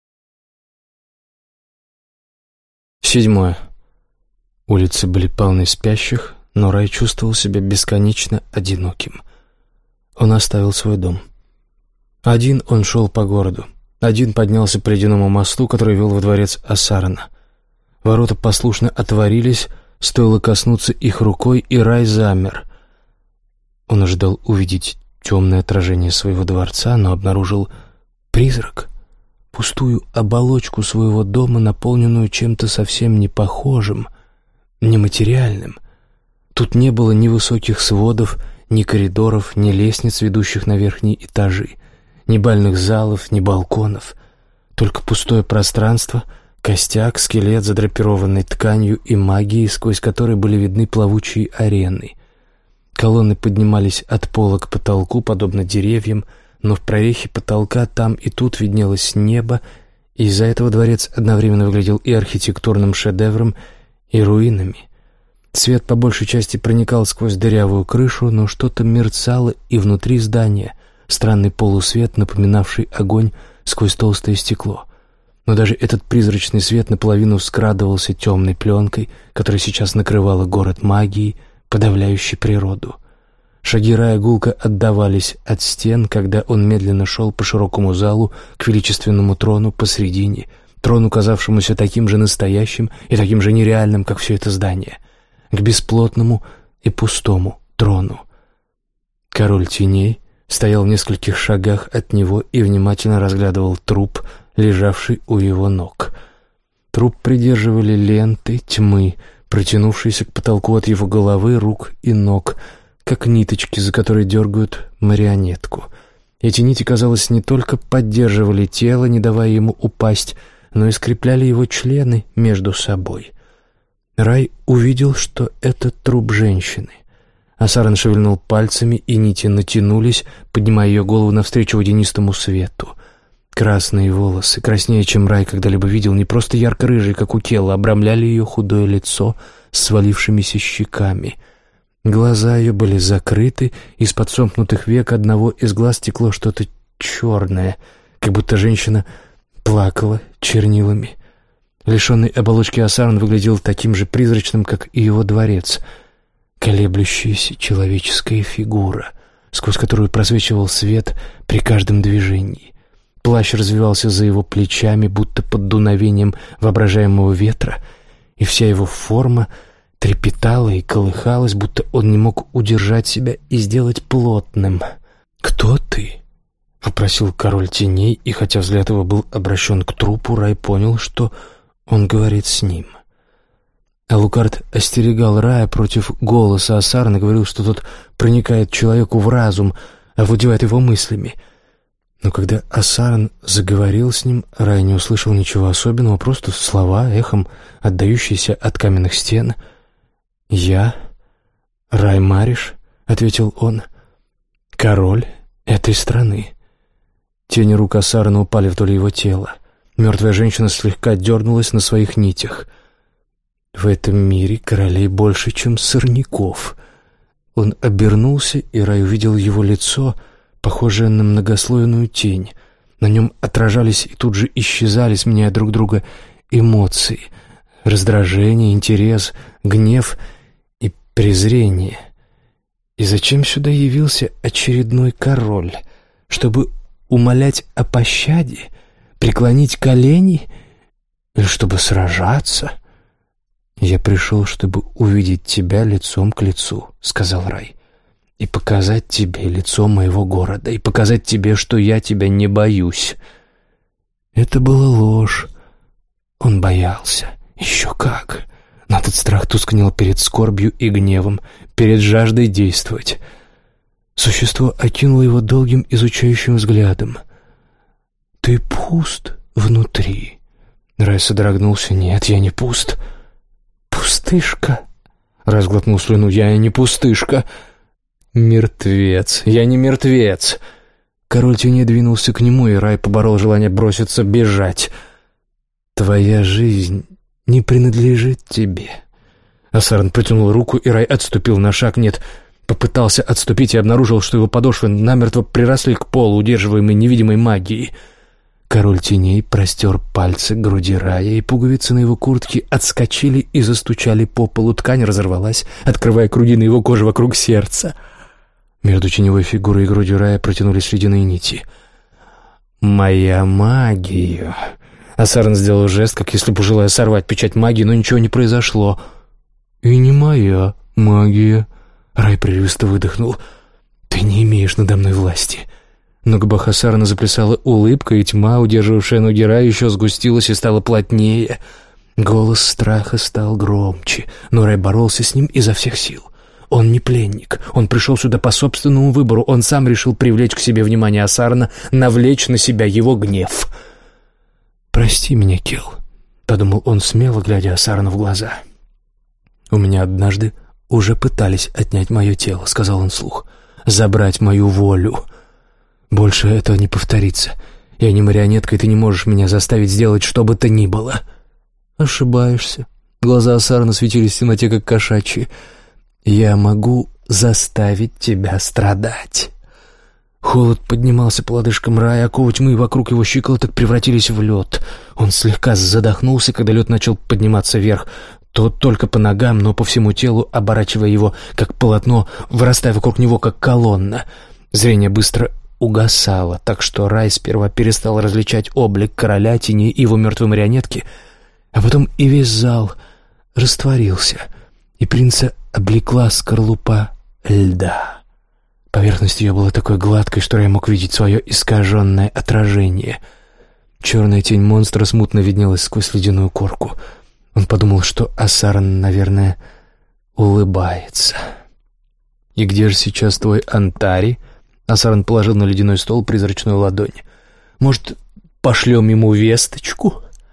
Седьмое. Улицы были полны спящих, но Рай чувствовал себя бесконечно одиноким. Он оставил свой дом. Один он шел по городу. Один поднялся по ледяному мосту, который вел во дворец Асарана. Ворота послушно отворились, стоило коснуться их рукой, и Рай замер. Он ожидал увидеть темное отражение своего дворца, но обнаружил призрак. Пустую оболочку своего дома, наполненную чем-то совсем не похожим, нематериальным. Тут не было ни высоких сводов, ни коридоров, ни лестниц, ведущих на верхние этажи, ни бальных залов, ни балконов. Только пустое пространство, костяк, скелет, задрапированный тканью и магией, сквозь который были видны плавучие арены. Колонны поднимались от пола к потолку, подобно деревьям, но в прорехе потолка там и тут виднелось небо, и из-за этого дворец одновременно выглядел и архитектурным шедевром, и руинами. Свет по большей части проникал сквозь дырявую крышу, но что-то мерцало и внутри здания, странный полусвет, напоминавший огонь сквозь толстое стекло. Но даже этот призрачный свет наполовину скрадывался темной пленкой, которая сейчас накрывала город магией, подавляющей природу. Шаги Рая гулко отдавались от стен, когда он медленно шел по широкому залу к величественному трону посредине, трону, казавшемуся таким же настоящим и таким же нереальным, как все это здание, к бесплотному и пустому трону. Король теней стоял в нескольких шагах от него и внимательно разглядывал труп, лежавший у его ног. Труп придерживали ленты тьмы, протянувшиеся к потолку от его головы, рук и ног, как ниточки, за которые дергают марионетку. Эти нити, казалось, не только поддерживали тело, не давая ему упасть, но и скрепляли его члены между собой. Рай увидел, что это труп женщины. Асаран шевельнул пальцами, и нити натянулись, поднимая ее голову навстречу водянистому свету. Красные волосы, краснее, чем Рай когда-либо видел, не просто ярко-рыжие, как у Кела, обрамляли ее худое лицо с свалившимися щеками. Глаза ее были закрыты, из-под сомкнутых век одного из глаз текло что-то черное, как будто женщина плакала чернилами. Лишенный оболочки Асаран выглядел таким же призрачным, как и его дворец. Колеблющаяся человеческая фигура, сквозь которую просвечивал свет при каждом движении. Плащ развивался за его плечами, будто под дуновением воображаемого ветра, и вся его форма трепетала и колыхалась, будто он не мог удержать себя и сделать плотным. «Кто ты?» — вопросил король теней, и хотя взгляд его был обращен к трупу, Рай понял, что он говорит с ним. Алукард остерегал Рая против голоса Асарана, говорил, что тот проникает человеку в разум, овладевает его мыслями. Но когда Асаран заговорил с ним, Рай не услышал ничего особенного, просто слова, эхом отдающиеся от каменных стен. «Я, Рай Мариш», — ответил он, — «король этой страны». Тени рук Асарана упали вдоль его тела. Мертвая женщина слегка дернулась на своих нитях. «В этом мире королей больше, чем сорняков». Он обернулся, и Рай увидел его лицо, похожее на многослойную тень. На нем отражались и тут же исчезали, сменяя друг друга, эмоции: раздражение, интерес, гнев и презрение. И зачем сюда явился очередной король? Чтобы умолять о пощаде? Преклонить колени? Или чтобы сражаться? «Я пришел, чтобы увидеть тебя лицом к лицу», — сказал Рай, «и показать тебе лицо моего города, и показать тебе, что я тебя не боюсь». Это была ложь. Он боялся. Еще как. Но этот страх тускнел перед скорбью и гневом, перед жаждой действовать. Существо окинуло его долгим изучающим взглядом. «Ты пуст внутри». Рай содрогнулся. «Нет, я не пуст». «Пустышка», — разглотнул слюну, — «я и не пустышка». «Мертвец, я не мертвец». Король теней двинулся к нему, и Рай поборол желание броситься бежать. «Твоя жизнь не принадлежит тебе». Асаран протянул руку, и Рай отступил на шаг, нет, попытался отступить и обнаружил, что его подошвы намертво приросли к полу, удерживаемой невидимой магией. Король теней простер пальцы к груди Рая, и пуговицы на его куртке отскочили и застучали по полу. Ткань разорвалась, открывая круги на его коже вокруг сердца. Между теневой фигурой и грудью Рая протянулись ледяные нити. «Моя магия!» Асаран сделал жест, как если бы желая сорвать печать магии, но ничего не произошло. «И не моя магия!» Рай прерывисто выдохнул. «Ты не имеешь надо мной власти!» На губах Асарана заплясала улыбка, и тьма, удерживавшая ноги Рая, еще сгустилась и стала плотнее. Голос страха стал громче, но Рай боролся с ним изо всех сил. Он не пленник, он пришел сюда по собственному выбору, он сам решил привлечь к себе внимание Асарана, навлечь на себя его гнев. «Прости меня, Кел», — подумал он, смело глядя Асарану в глаза. «У меня однажды уже пытались отнять мое тело», — сказал он вслух, — «забрать мою волю. Больше этого не повторится. Я не марионетка, и ты не можешь меня заставить сделать что бы то ни было». «Ошибаешься». Глаза Асарана светились в темноте, как кошачьи. «Я могу заставить тебя страдать». Холод поднимался по лодыжкам Рая, оковы тьмы вокруг его щиколоток превратились в лед. Он слегка задохнулся, когда лед начал подниматься вверх, то только по ногам, но по всему телу, оборачивая его, как полотно, вырастая вокруг него, как колонна. Зрение быстро угасало, так что Рай сперва перестал различать облик короля теней и его мертвой марионетки, а потом и весь зал растворился, и принца облекла скорлупа льда. Поверхность ее была такой гладкой, что Рай мог видеть свое искаженное отражение. Черная тень монстра смутно виднелась сквозь ледяную корку. Он подумал, что Асаран, наверное, улыбается. «И где же сейчас твой Антари?» Асаран положил на ледяной стол призрачную ладонь. «Может, пошлем ему весточку?»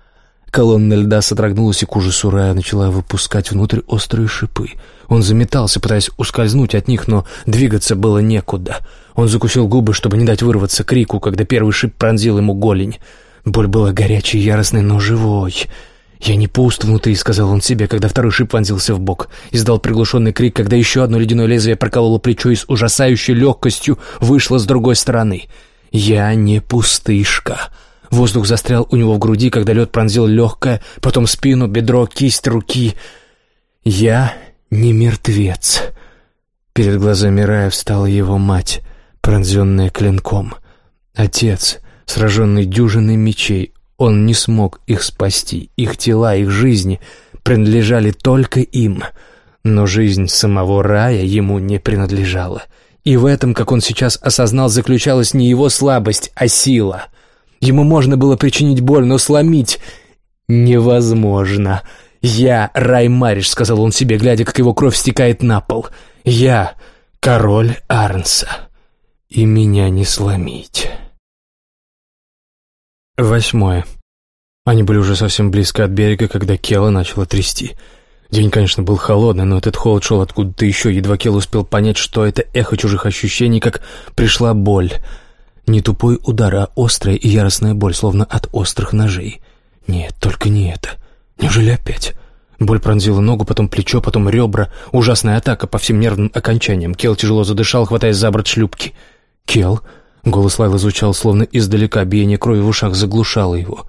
Колонна льда содрогнулась, и к ужасу Рая начала выпускать внутрь острые шипы. Он заметался, пытаясь ускользнуть от них, но двигаться было некуда. Он закусил губы, чтобы не дать вырваться крику, когда первый шип пронзил ему голень. Боль была горячей, яростной, но живой. «Я не пуст внутри», — сказал он себе, когда второй шип вонзился в бок. Издал приглушенный крик, когда еще одно ледяное лезвие прокололо плечо и с ужасающей легкостью вышло с другой стороны. «Я не пустышка». Воздух застрял у него в груди, когда лед пронзил легкое, потом спину, бедро, кисть руки. «Я не мертвец». Перед глазами Рая встала его мать, пронзенная клинком. Отец, сраженный дюжиной мечей. Он не смог их спасти. Их тела, их жизни принадлежали только им. Но жизнь самого Рая ему не принадлежала. И в этом, как он сейчас осознал, заключалась не его слабость, а сила. Ему можно было причинить боль, но сломить невозможно. «Я Рай Мариш», — сказал он себе, глядя, как его кровь стекает на пол. «Я король Арнса, и меня не сломить». Восьмое. Они были уже совсем близко от берега, когда Кела начала трясти. День, конечно, был холодный, но этот холод шел откуда-то еще. Едва Кел успел понять, что это эхо чужих ощущений, как пришла боль. Не тупой удар, а острая и яростная боль, словно от острых ножей. Нет, только не это. Неужели опять? Боль пронзила ногу, потом плечо, потом ребра. Ужасная атака по всем нервным окончаниям. Кел тяжело задышал, хватаясь за борт шлюпки. «Кел?» Голос Лайлы звучал словно издалека, биение крови в ушах заглушало его.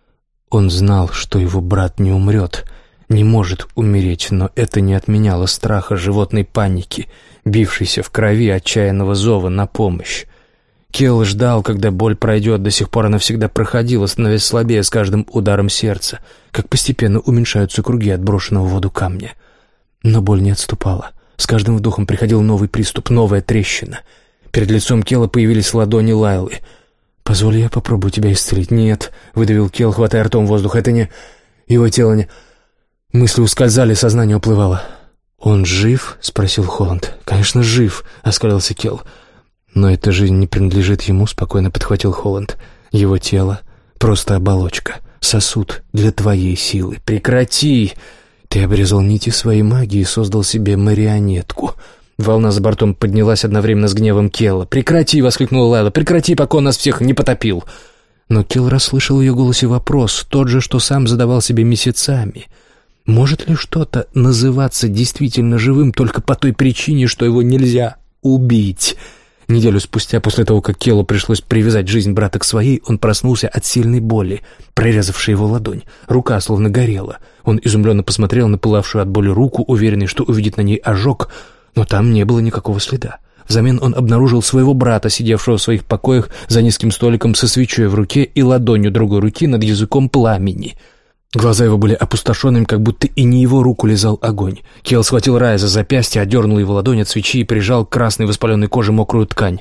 Он знал, что его брат не умрет, не может умереть, но это не отменяло страха, животной паники, бившейся в крови, отчаянного зова на помощь. Кел ждал, когда боль пройдет, до сих пор она всегда проходила, становясь слабее с каждым ударом сердца, как постепенно уменьшаются круги от брошенного в воду камня. Но боль не отступала. С каждым вдохом приходил новый приступ, новая трещина. Перед лицом Кела появились ладони Лайлы. «Позволь, я попробую тебя исцелить». «Нет», — выдавил Кел, хватая ртом воздух, — «это не... его тело не...» Мысли ускользали, сознание уплывало. «Он жив?» — спросил Холланд. «Конечно, жив», — оскалился Кел. «Но эта жизнь не принадлежит ему», — спокойно подхватил Холланд. «Его тело — просто оболочка, сосуд для твоей силы. Прекрати! Ты обрезал нити своей магии и создал себе марионетку». Волна за бортом поднялась одновременно с гневом Кела. «Прекрати!» — воскликнула Лайла. «Прекрати, пока он нас всех не потопил!» Но Кел расслышал в ее голосе вопрос, тот же, что сам задавал себе месяцами. Может ли что-то называться действительно живым только по той причине, что его нельзя убить? Неделю спустя, после того, как Келу пришлось привязать жизнь брата к своей, он проснулся от сильной боли, прорезавшей его ладонь. Рука словно горела. Он изумленно посмотрел на пылавшую от боли руку, уверенный, что увидит на ней ожог, но там не было никакого следа. Взамен он обнаружил своего брата, сидевшего в своих покоях за низким столиком со свечой в руке и ладонью другой руки над языком пламени. Глаза его были опустошенными, как будто и не его руку лизал огонь. Кел схватил Рая за запястье, отдернул его ладонь от свечи и прижал к красной воспаленной коже мокрую ткань.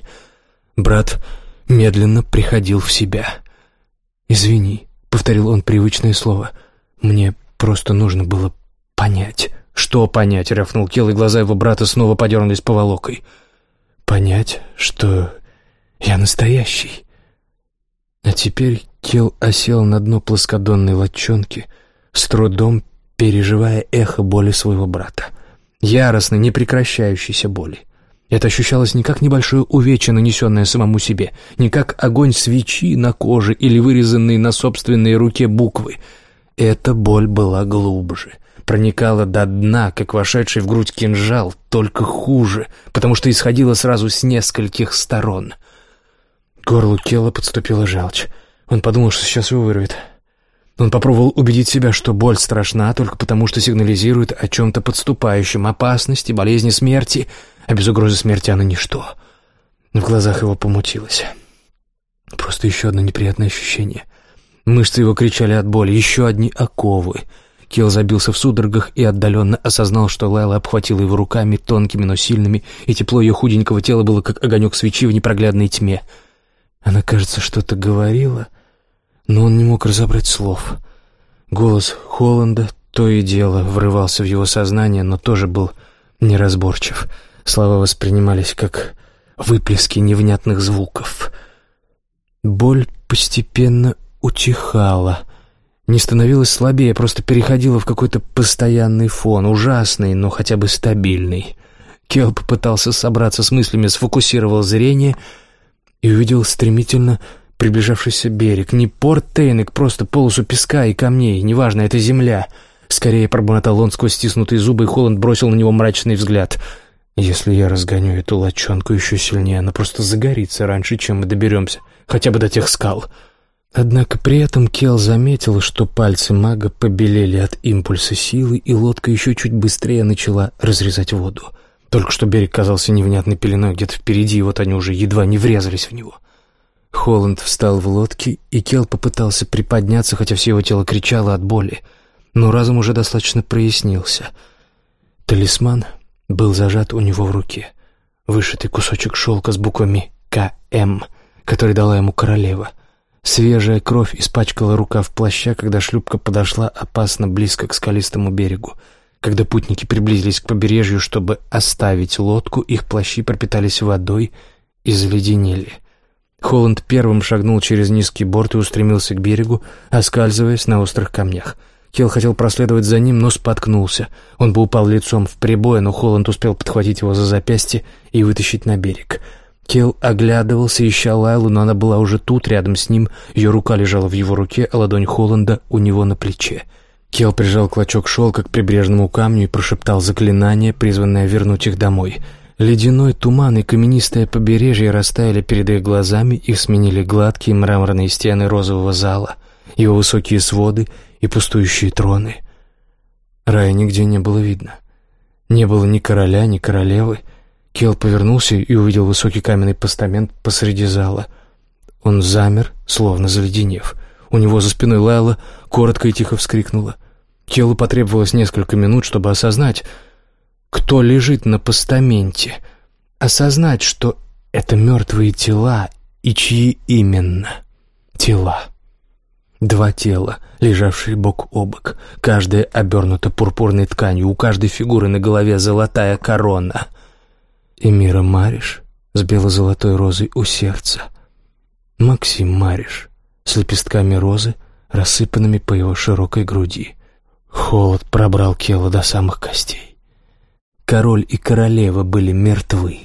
Брат медленно приходил в себя. «Извини», — повторил он привычное слово, — «мне просто нужно было понять». «Что понять?» — рявкнул Кел, и глаза его брата снова подернулись поволокой. «Понять, что я настоящий». А теперь Кел осел на дно плоскодонной лодчонки, с трудом переживая эхо боли своего брата. Яростной, непрекращающейся боли. Это ощущалось не как небольшое увечье, нанесенное самому себе, не как огонь свечи на коже или вырезанные на собственной руке буквы. Эта боль была глубже, проникала до дна, как вошедший в грудь кинжал, только хуже, потому что исходила сразу с нескольких сторон. К горлу Кела подступила желчь. Он подумал, что сейчас его вырвет. Он попробовал убедить себя, что боль страшна только потому, что сигнализирует о чем-то подступающем, опасности, болезни, смерти, а без угрозы смерти она ничто. В глазах его помутилось. Просто еще одно неприятное ощущение. Мышцы его кричали от боли, еще одни оковы. Кел забился в судорогах и отдаленно осознал, что Лайла обхватила его руками, тонкими, но сильными, и тепло ее худенького тела было как огонек свечи в непроглядной тьме. Она, кажется, что-то говорила, но он не мог разобрать слов. Голос Холланда то и дело врывался в его сознание, но тоже был неразборчив. Слова воспринимались как выплески невнятных звуков. Боль постепенно утихала, не становилась слабее, просто переходила в какой-то постоянный фон, ужасный, но хотя бы стабильный. Кел попытался собраться с мыслями, сфокусировал зрение и увидел стремительно приближавшийся берег. Не порт Тейнек, просто полосу песка и камней, неважно, это земля. Скорее, пробормотал он сквозь стиснутые зубы, и Холланд бросил на него мрачный взгляд. Если я разгоню эту лачонку еще сильнее, она просто загорится раньше, чем мы доберемся, хотя бы до тех скал. Однако при этом Кел заметил, что пальцы мага побелели от импульса силы, и лодка еще чуть быстрее начала разрезать воду. Только что берег казался невнятной пеленой где-то впереди, и вот они уже едва не врезались в него. Холланд встал в лодке, и Кел попытался приподняться, хотя все его тело кричало от боли. Но разум уже достаточно прояснился. Талисман был зажат у него в руке. Вышитый кусочек шелка с буквами «К М», который дала ему королева. Свежая кровь испачкала рукав плаща, когда шлюпка подошла опасно близко к скалистому берегу. Когда путники приблизились к побережью, чтобы оставить лодку, их плащи пропитались водой и заледенели. Холланд первым шагнул через низкий борт и устремился к берегу, оскальзываясь на острых камнях. Кел хотел проследовать за ним, но споткнулся. Он бы упал лицом в прибой, но Холланд успел подхватить его за запястье и вытащить на берег. Кел оглядывался, ища Лайлу, но она была уже тут, рядом с ним. Ее рука лежала в его руке, а ладонь Холланда у него на плече. Кел прижал клочок шелка к прибрежному камню и прошептал заклинание, призванное вернуть их домой. Ледяной туман и каменистое побережье растаяли перед их глазами, их сменили гладкие мраморные стены розового зала, его высокие своды и пустующие троны. Рая нигде не было видно. Не было ни короля, ни королевы. Кел повернулся и увидел высокий каменный постамент посреди зала. Он замер, словно заледенев. У него за спиной Лайла коротко и тихо вскрикнула. Келу потребовалось несколько минут, чтобы осознать, кто лежит на постаменте, осознать, что это мертвые тела, и чьи именно тела. Два тела, лежавшие бок о бок, каждая обернута пурпурной тканью, у каждой фигуры на голове золотая корона. Эмира Мариш с бело-золотой розой у сердца, Максим Мариш с лепестками розы, рассыпанными по его широкой груди. Холод пробрал Кела до самых костей. Король и королева были мертвы.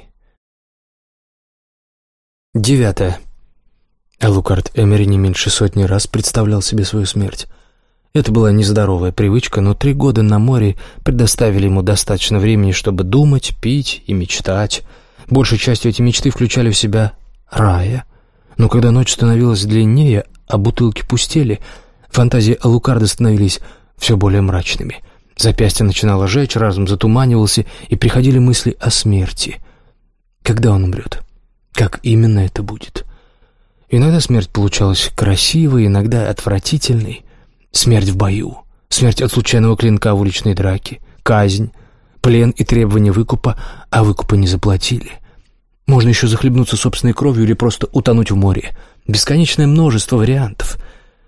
Девятое. Алукард Эмери не меньше сотни раз представлял себе свою смерть. Это была нездоровая привычка, но три года на море предоставили ему достаточно времени, чтобы думать, пить и мечтать. Большей частью эти мечты включали в себя рая. Но когда ночь становилась длиннее, а бутылки пустели, фантазии Алукарда становились все более мрачными. Запястье начинало жечь, разум затуманивался, и приходили мысли о смерти. Когда он умрет? Как именно это будет? Иногда смерть получалась красивой, иногда отвратительной. Смерть в бою, смерть от случайного клинка в уличной драке, казнь, плен и требование выкупа, а выкупа не заплатили. Можно еще захлебнуться собственной кровью или просто утонуть в море. Бесконечное множество вариантов.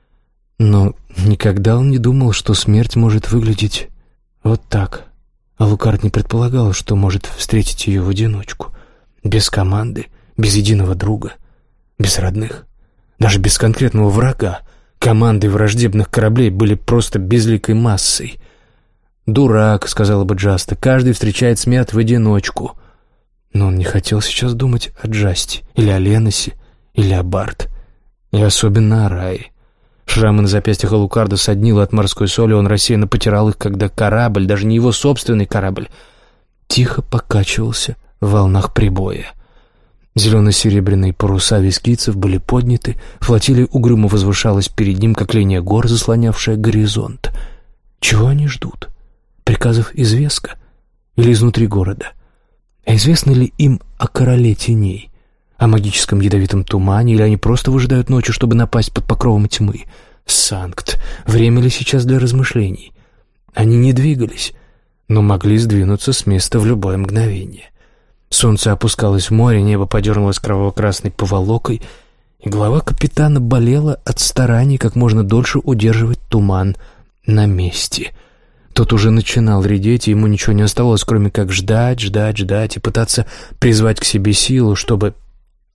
Но никогда он не думал, что смерть может выглядеть вот так. Алукард не предполагал, что может встретить ее в одиночку. Без команды, без единого друга, без родных, даже без конкретного врага. Команды враждебных кораблей были просто безликой массой. «Дурак», — сказала бы Джаста, — «каждый встречает смерть в одиночку». Но он не хотел сейчас думать о Джасте, или о Леносе, или о Барт, и особенно о Рае. Шрамы на запястьях Алукарда соднило от морской соли, он рассеянно потирал их, когда корабль, даже не его собственный корабль, тихо покачивался в волнах прибоя. Зелено-серебряные паруса вискийцев были подняты, флотилия угрюмо возвышалась перед ним, как линия гор, заслонявшая горизонт. Чего они ждут? Приказов из Веска или изнутри города? А известно ли им о короле теней, о магическом ядовитом тумане, или они просто выжидают ночью, чтобы напасть под покровом тьмы? Санкт, время ли сейчас для размышлений? Они не двигались, но могли сдвинуться с места в любое мгновение. Солнце опускалось в море, небо подернулось кроваво-красной поволокой, и голова капитана болела от стараний как можно дольше удерживать туман на месте. Тот уже начинал редеть, и ему ничего не оставалось, кроме как ждать, ждать, ждать и пытаться призвать к себе силу, чтобы...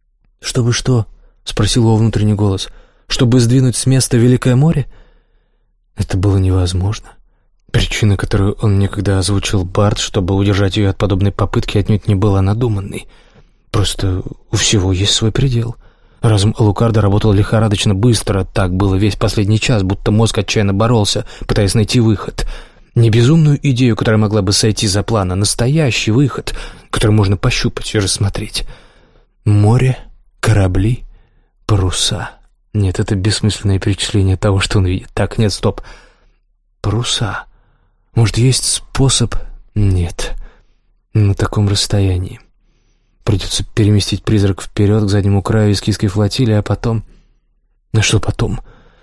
«Чтобы что?» — спросил его внутренний голос. «Чтобы сдвинуть с места Великое море?» Это было невозможно. Причина, которую он некогда озвучил Барт, чтобы удержать ее от подобной попытки, отнюдь не была надуманной. Просто у всего есть свой предел. Разум Алукарда работал лихорадочно быстро, так было весь последний час, будто мозг отчаянно боролся, пытаясь найти выход. Не безумную идею, которая могла бы сойти за план, а настоящий выход, который можно пощупать и рассмотреть. Море, корабли, паруса. Нет, это бессмысленное перечисление того, что он видит. Так, нет, стоп. Паруса. Может, есть способ? Нет. На таком расстоянии. Придется переместить призрак вперед к заднему краю Вискийской флотилии, а потом... Ну что потом?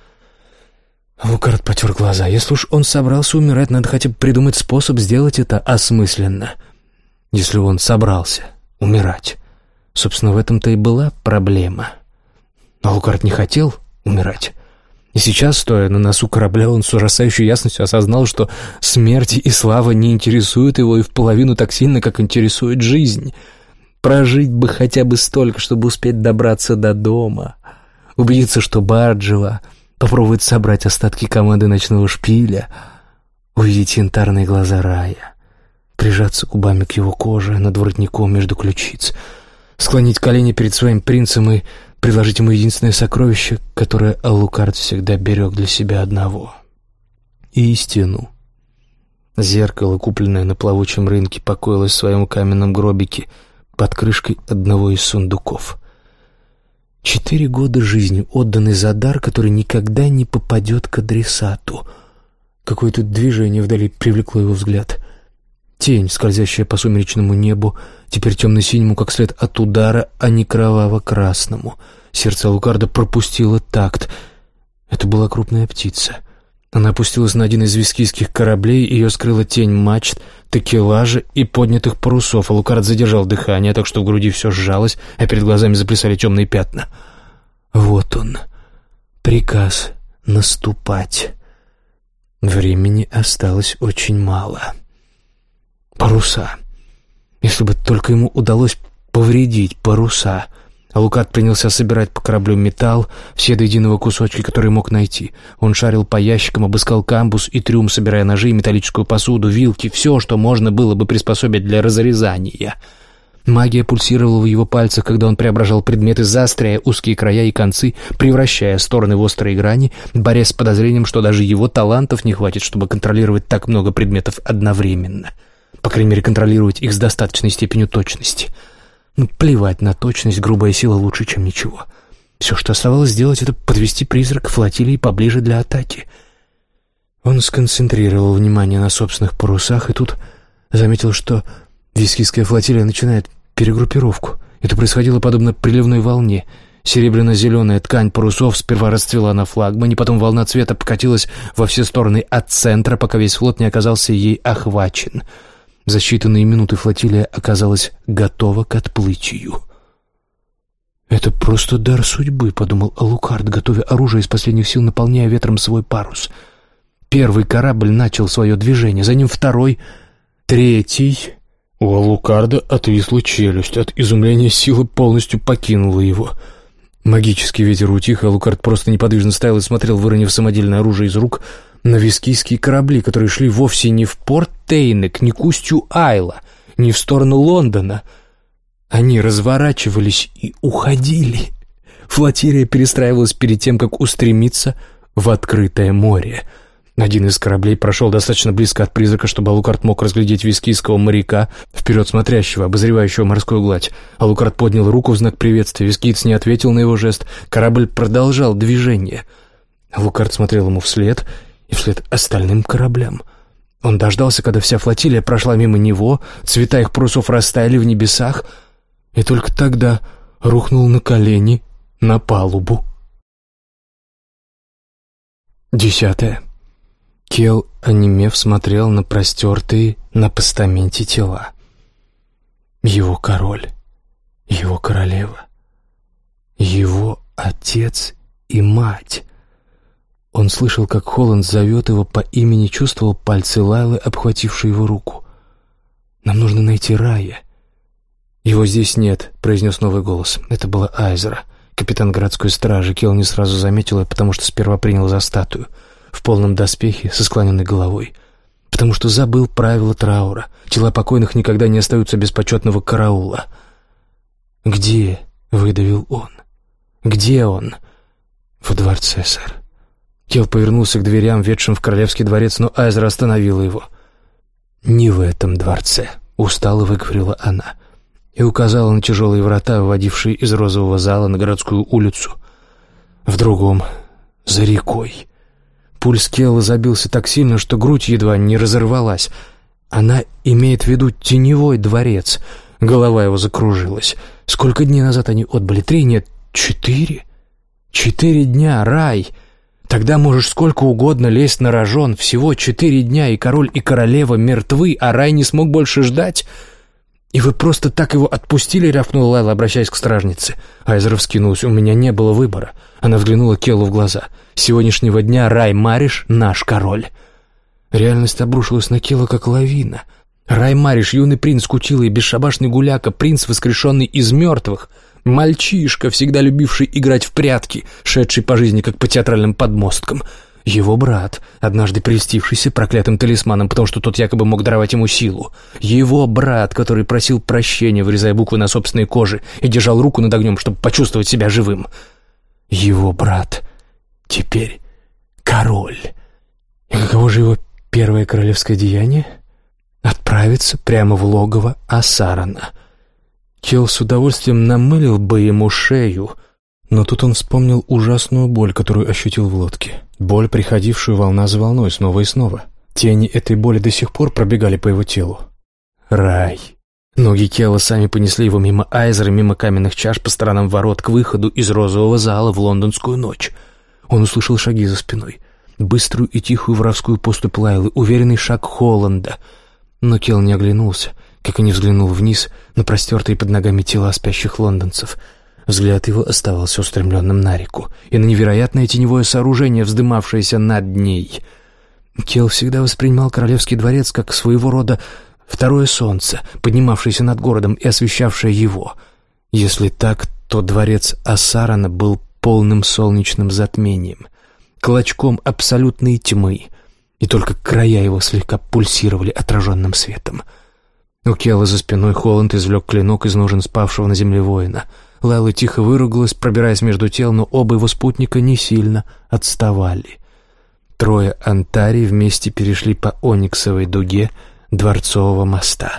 Алукард потер глаза. Если уж он собрался умирать, надо хотя бы придумать способ сделать это осмысленно. Если он собрался умирать. Собственно, в этом-то и была проблема. Алукард не хотел умирать. И сейчас, стоя на носу корабля, он с ужасающей ясностью осознал, что смерть и слава не интересуют его и в половину так сильно, как интересует жизнь. Прожить бы хотя бы столько, чтобы успеть добраться до дома, убедиться, что Барт жива, попробовать собрать остатки команды ночного шпиля, увидеть янтарные глаза Рая, прижаться губами к его коже над воротником между ключиц, склонить колени перед своим принцем и предложить ему единственное сокровище, которое Алукард всегда берег для себя одного — истину. Зеркало, купленное на плавучем рынке, покоилось в своем каменном гробике под крышкой одного из сундуков. Четыре года жизни, отданный за дар, который никогда не попадет к адресату. Какое-то движение вдали привлекло его взгляд. Тень, скользящая по сумеречному небу, теперь темно-синему, как след от удара, а не кроваво-красному. Сердце Алукарда пропустило такт. Это была крупная птица. Она опустилась на один из вискийских кораблей, ее скрыла тень мачт, такелажа и поднятых парусов. Алукард задержал дыхание, так что в груди все сжалось, а перед глазами заплясали темные пятна. Вот он, приказ наступать. Времени осталось очень мало. Паруса. Если бы только ему удалось повредить паруса. Алукард принялся собирать по кораблю металл, все до единого кусочки, которые мог найти. Он шарил по ящикам, обыскал камбуз и трюм, собирая ножи, металлическую посуду, вилки, все, что можно было бы приспособить для разрезания. Магия пульсировала в его пальцах, когда он преображал предметы, заостряя узкие края и концы, превращая стороны в острые грани, борясь с подозрением, что даже его талантов не хватит, чтобы контролировать так много предметов одновременно. По крайней мере, контролировать их с достаточной степенью точности. Ну, плевать на точность, грубая сила лучше, чем ничего. Все, что оставалось сделать, это подвести призрак к флотилии поближе для атаки. Он сконцентрировал внимание на собственных парусах и тут заметил, что Вискийская флотилия начинает перегруппировку. Это происходило подобно приливной волне. Серебряно-зеленая ткань парусов сперва расцвела на флагмане, потом волна цвета покатилась во все стороны от центра, пока весь флот не оказался ей охвачен. За считанные минуты флотилия оказалась готова к отплытию. «Это просто дар судьбы», — подумал Алукард, готовя оружие из последних сил, наполняя ветром свой парус. Первый корабль начал свое движение, за ним второй, третий. У Алукарда отвисла челюсть, от изумления сила полностью покинула его. Магический ветер утих, и Алукард просто неподвижно стоял и смотрел, выронив самодельное оружие из рук, на вискийские корабли, которые шли вовсе не в порт Тейнек, не к устью Айла, не в сторону Лондона. Они разворачивались и уходили. Флотилия перестраивалась перед тем, как устремиться в открытое море. Один из кораблей прошел достаточно близко от призрака, чтобы Алукард мог разглядеть вискийского моряка, вперед смотрящего, обозревающего морскую гладь. Алукард поднял руку в знак приветствия, вискиец не ответил на его жест. Корабль продолжал движение. Алукард смотрел ему вслед и вслед остальным кораблям. Он дождался, когда вся флотилия прошла мимо него, цвета их парусов растаяли в небесах, и только тогда рухнул на колени на палубу. Десятое. Кел, онемев, смотрел на простертые на постаменте тела. Его король, его королева, его отец и мать. Он слышал, как Холланд зовет его по имени, чувствовал пальцы Лайлы, обхватившие его руку. «Нам нужно найти Рая». «Его здесь нет», — произнес новый голос. Это была Айзера, капитан городской стражи. Кел не сразу заметил ее, потому что сперва принял за статую. в полном доспехе, со склоненной головой, потому что забыл правила траура. Тела покойных никогда не остаются без почетного караула. «Где?» — выдавил он. «Где он?» «В дворце, сэр». Кел повернулся к дверям, ведшим в королевский дворец, но Айзра остановила его. «Не в этом дворце», — устало выговорила она, и указала на тяжелые врата, выводившие из розового зала на городскую улицу. «В другом, за рекой». Пульс Келла забился так сильно, что грудь едва не разорвалась. Она имеет в виду теневой дворец. Голова его закружилась. Сколько дней назад они отбыли? Три? Нет, четыре? Четыре дня, рай! Тогда можешь сколько угодно лезть на рожон. Всего четыре дня, и король, и королева мертвы, а рай не смог больше ждать. «И вы просто так его отпустили?» — рявкнула Лайла, обращаясь к стражнице. Айзра вскинулась. «У меня не было выбора». Она взглянула Келлу в глаза. «С сегодняшнего дня Рай Мариш — наш король». Реальность обрушилась на Келла, как лавина. Рай Мариш, юный принц Кутила и бесшабашный гуляка, принц, воскрешенный из мертвых, мальчишка, всегда любивший играть в прятки, шедший по жизни, как по театральным подмосткам. Его брат, однажды прельстившийся проклятым талисманом, потому что тот якобы мог даровать ему силу. Его брат, который просил прощения, вырезая буквы на собственной коже, и держал руку над огнем, чтобы почувствовать себя живым. Его брат теперь король. И каково же его первое королевское деяние? Отправиться прямо в логово Асарана. Кел с удовольствием намылил бы ему шею, но тут он вспомнил ужасную боль, которую ощутил в лодке. Боль, приходившую волна за волной, снова и снова. Тени этой боли до сих пор пробегали по его телу. Рай. Ноги Келла сами понесли его мимо Айзера, мимо каменных чаш по сторонам ворот к выходу из розового зала в лондонскую ночь. Он услышал шаги за спиной. Быструю и тихую воровскую поступь Лайлы, уверенный шаг Холланда. Но Келл не оглянулся, как и не взглянул вниз на простертые под ногами тела спящих лондонцев. Взгляд его оставался устремленным на реку и на невероятное теневое сооружение, вздымавшееся над ней. Келл всегда воспринимал королевский дворец как своего рода второе солнце, поднимавшееся над городом и освещавшее его. Если так, то дворец Асарана был полным солнечным затмением, клочком абсолютной тьмы, и только края его слегка пульсировали отраженным светом. У Келла за спиной Холланд извлек клинок из ножен спавшего на земле воина. Лайла тихо выругалась, пробираясь между тел, но оба его спутника не сильно отставали. Трое антарий вместе перешли по ониксовой дуге Дворцового моста.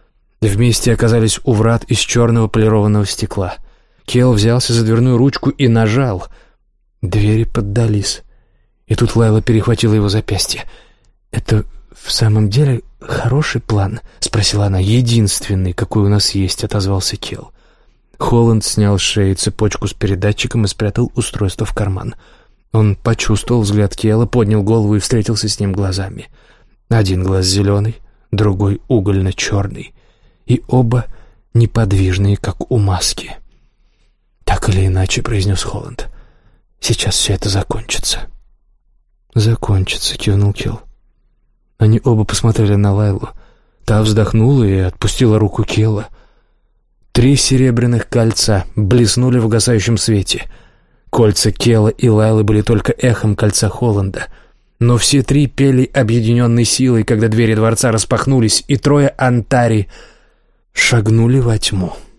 Вместе оказались у врат из черного полированного стекла. Келл взялся за дверную ручку и нажал. Двери поддались. И тут Лайла перехватила его запястье. «Это в самом деле хороший план?» — спросила она. «Единственный, какой у нас есть», — отозвался Келл. Холланд снял с шеи цепочку с передатчиком и спрятал устройство в карман. Он почувствовал взгляд Келла, поднял голову и встретился с ним глазами. Один глаз зеленый, другой угольно-черный, и оба неподвижные, как у маски. «Так или иначе», — произнес Холланд, — «сейчас все это закончится». «Закончится», — кивнул Келл. Они оба посмотрели на Лайлу. Та вздохнула и отпустила руку Келла. Три серебряных кольца блеснули в угасающем свете. Кольца Келла и Лайлы были только эхом кольца Холланда. Но все три пели объединенной силой, когда двери дворца распахнулись, и трое антари шагнули во тьму.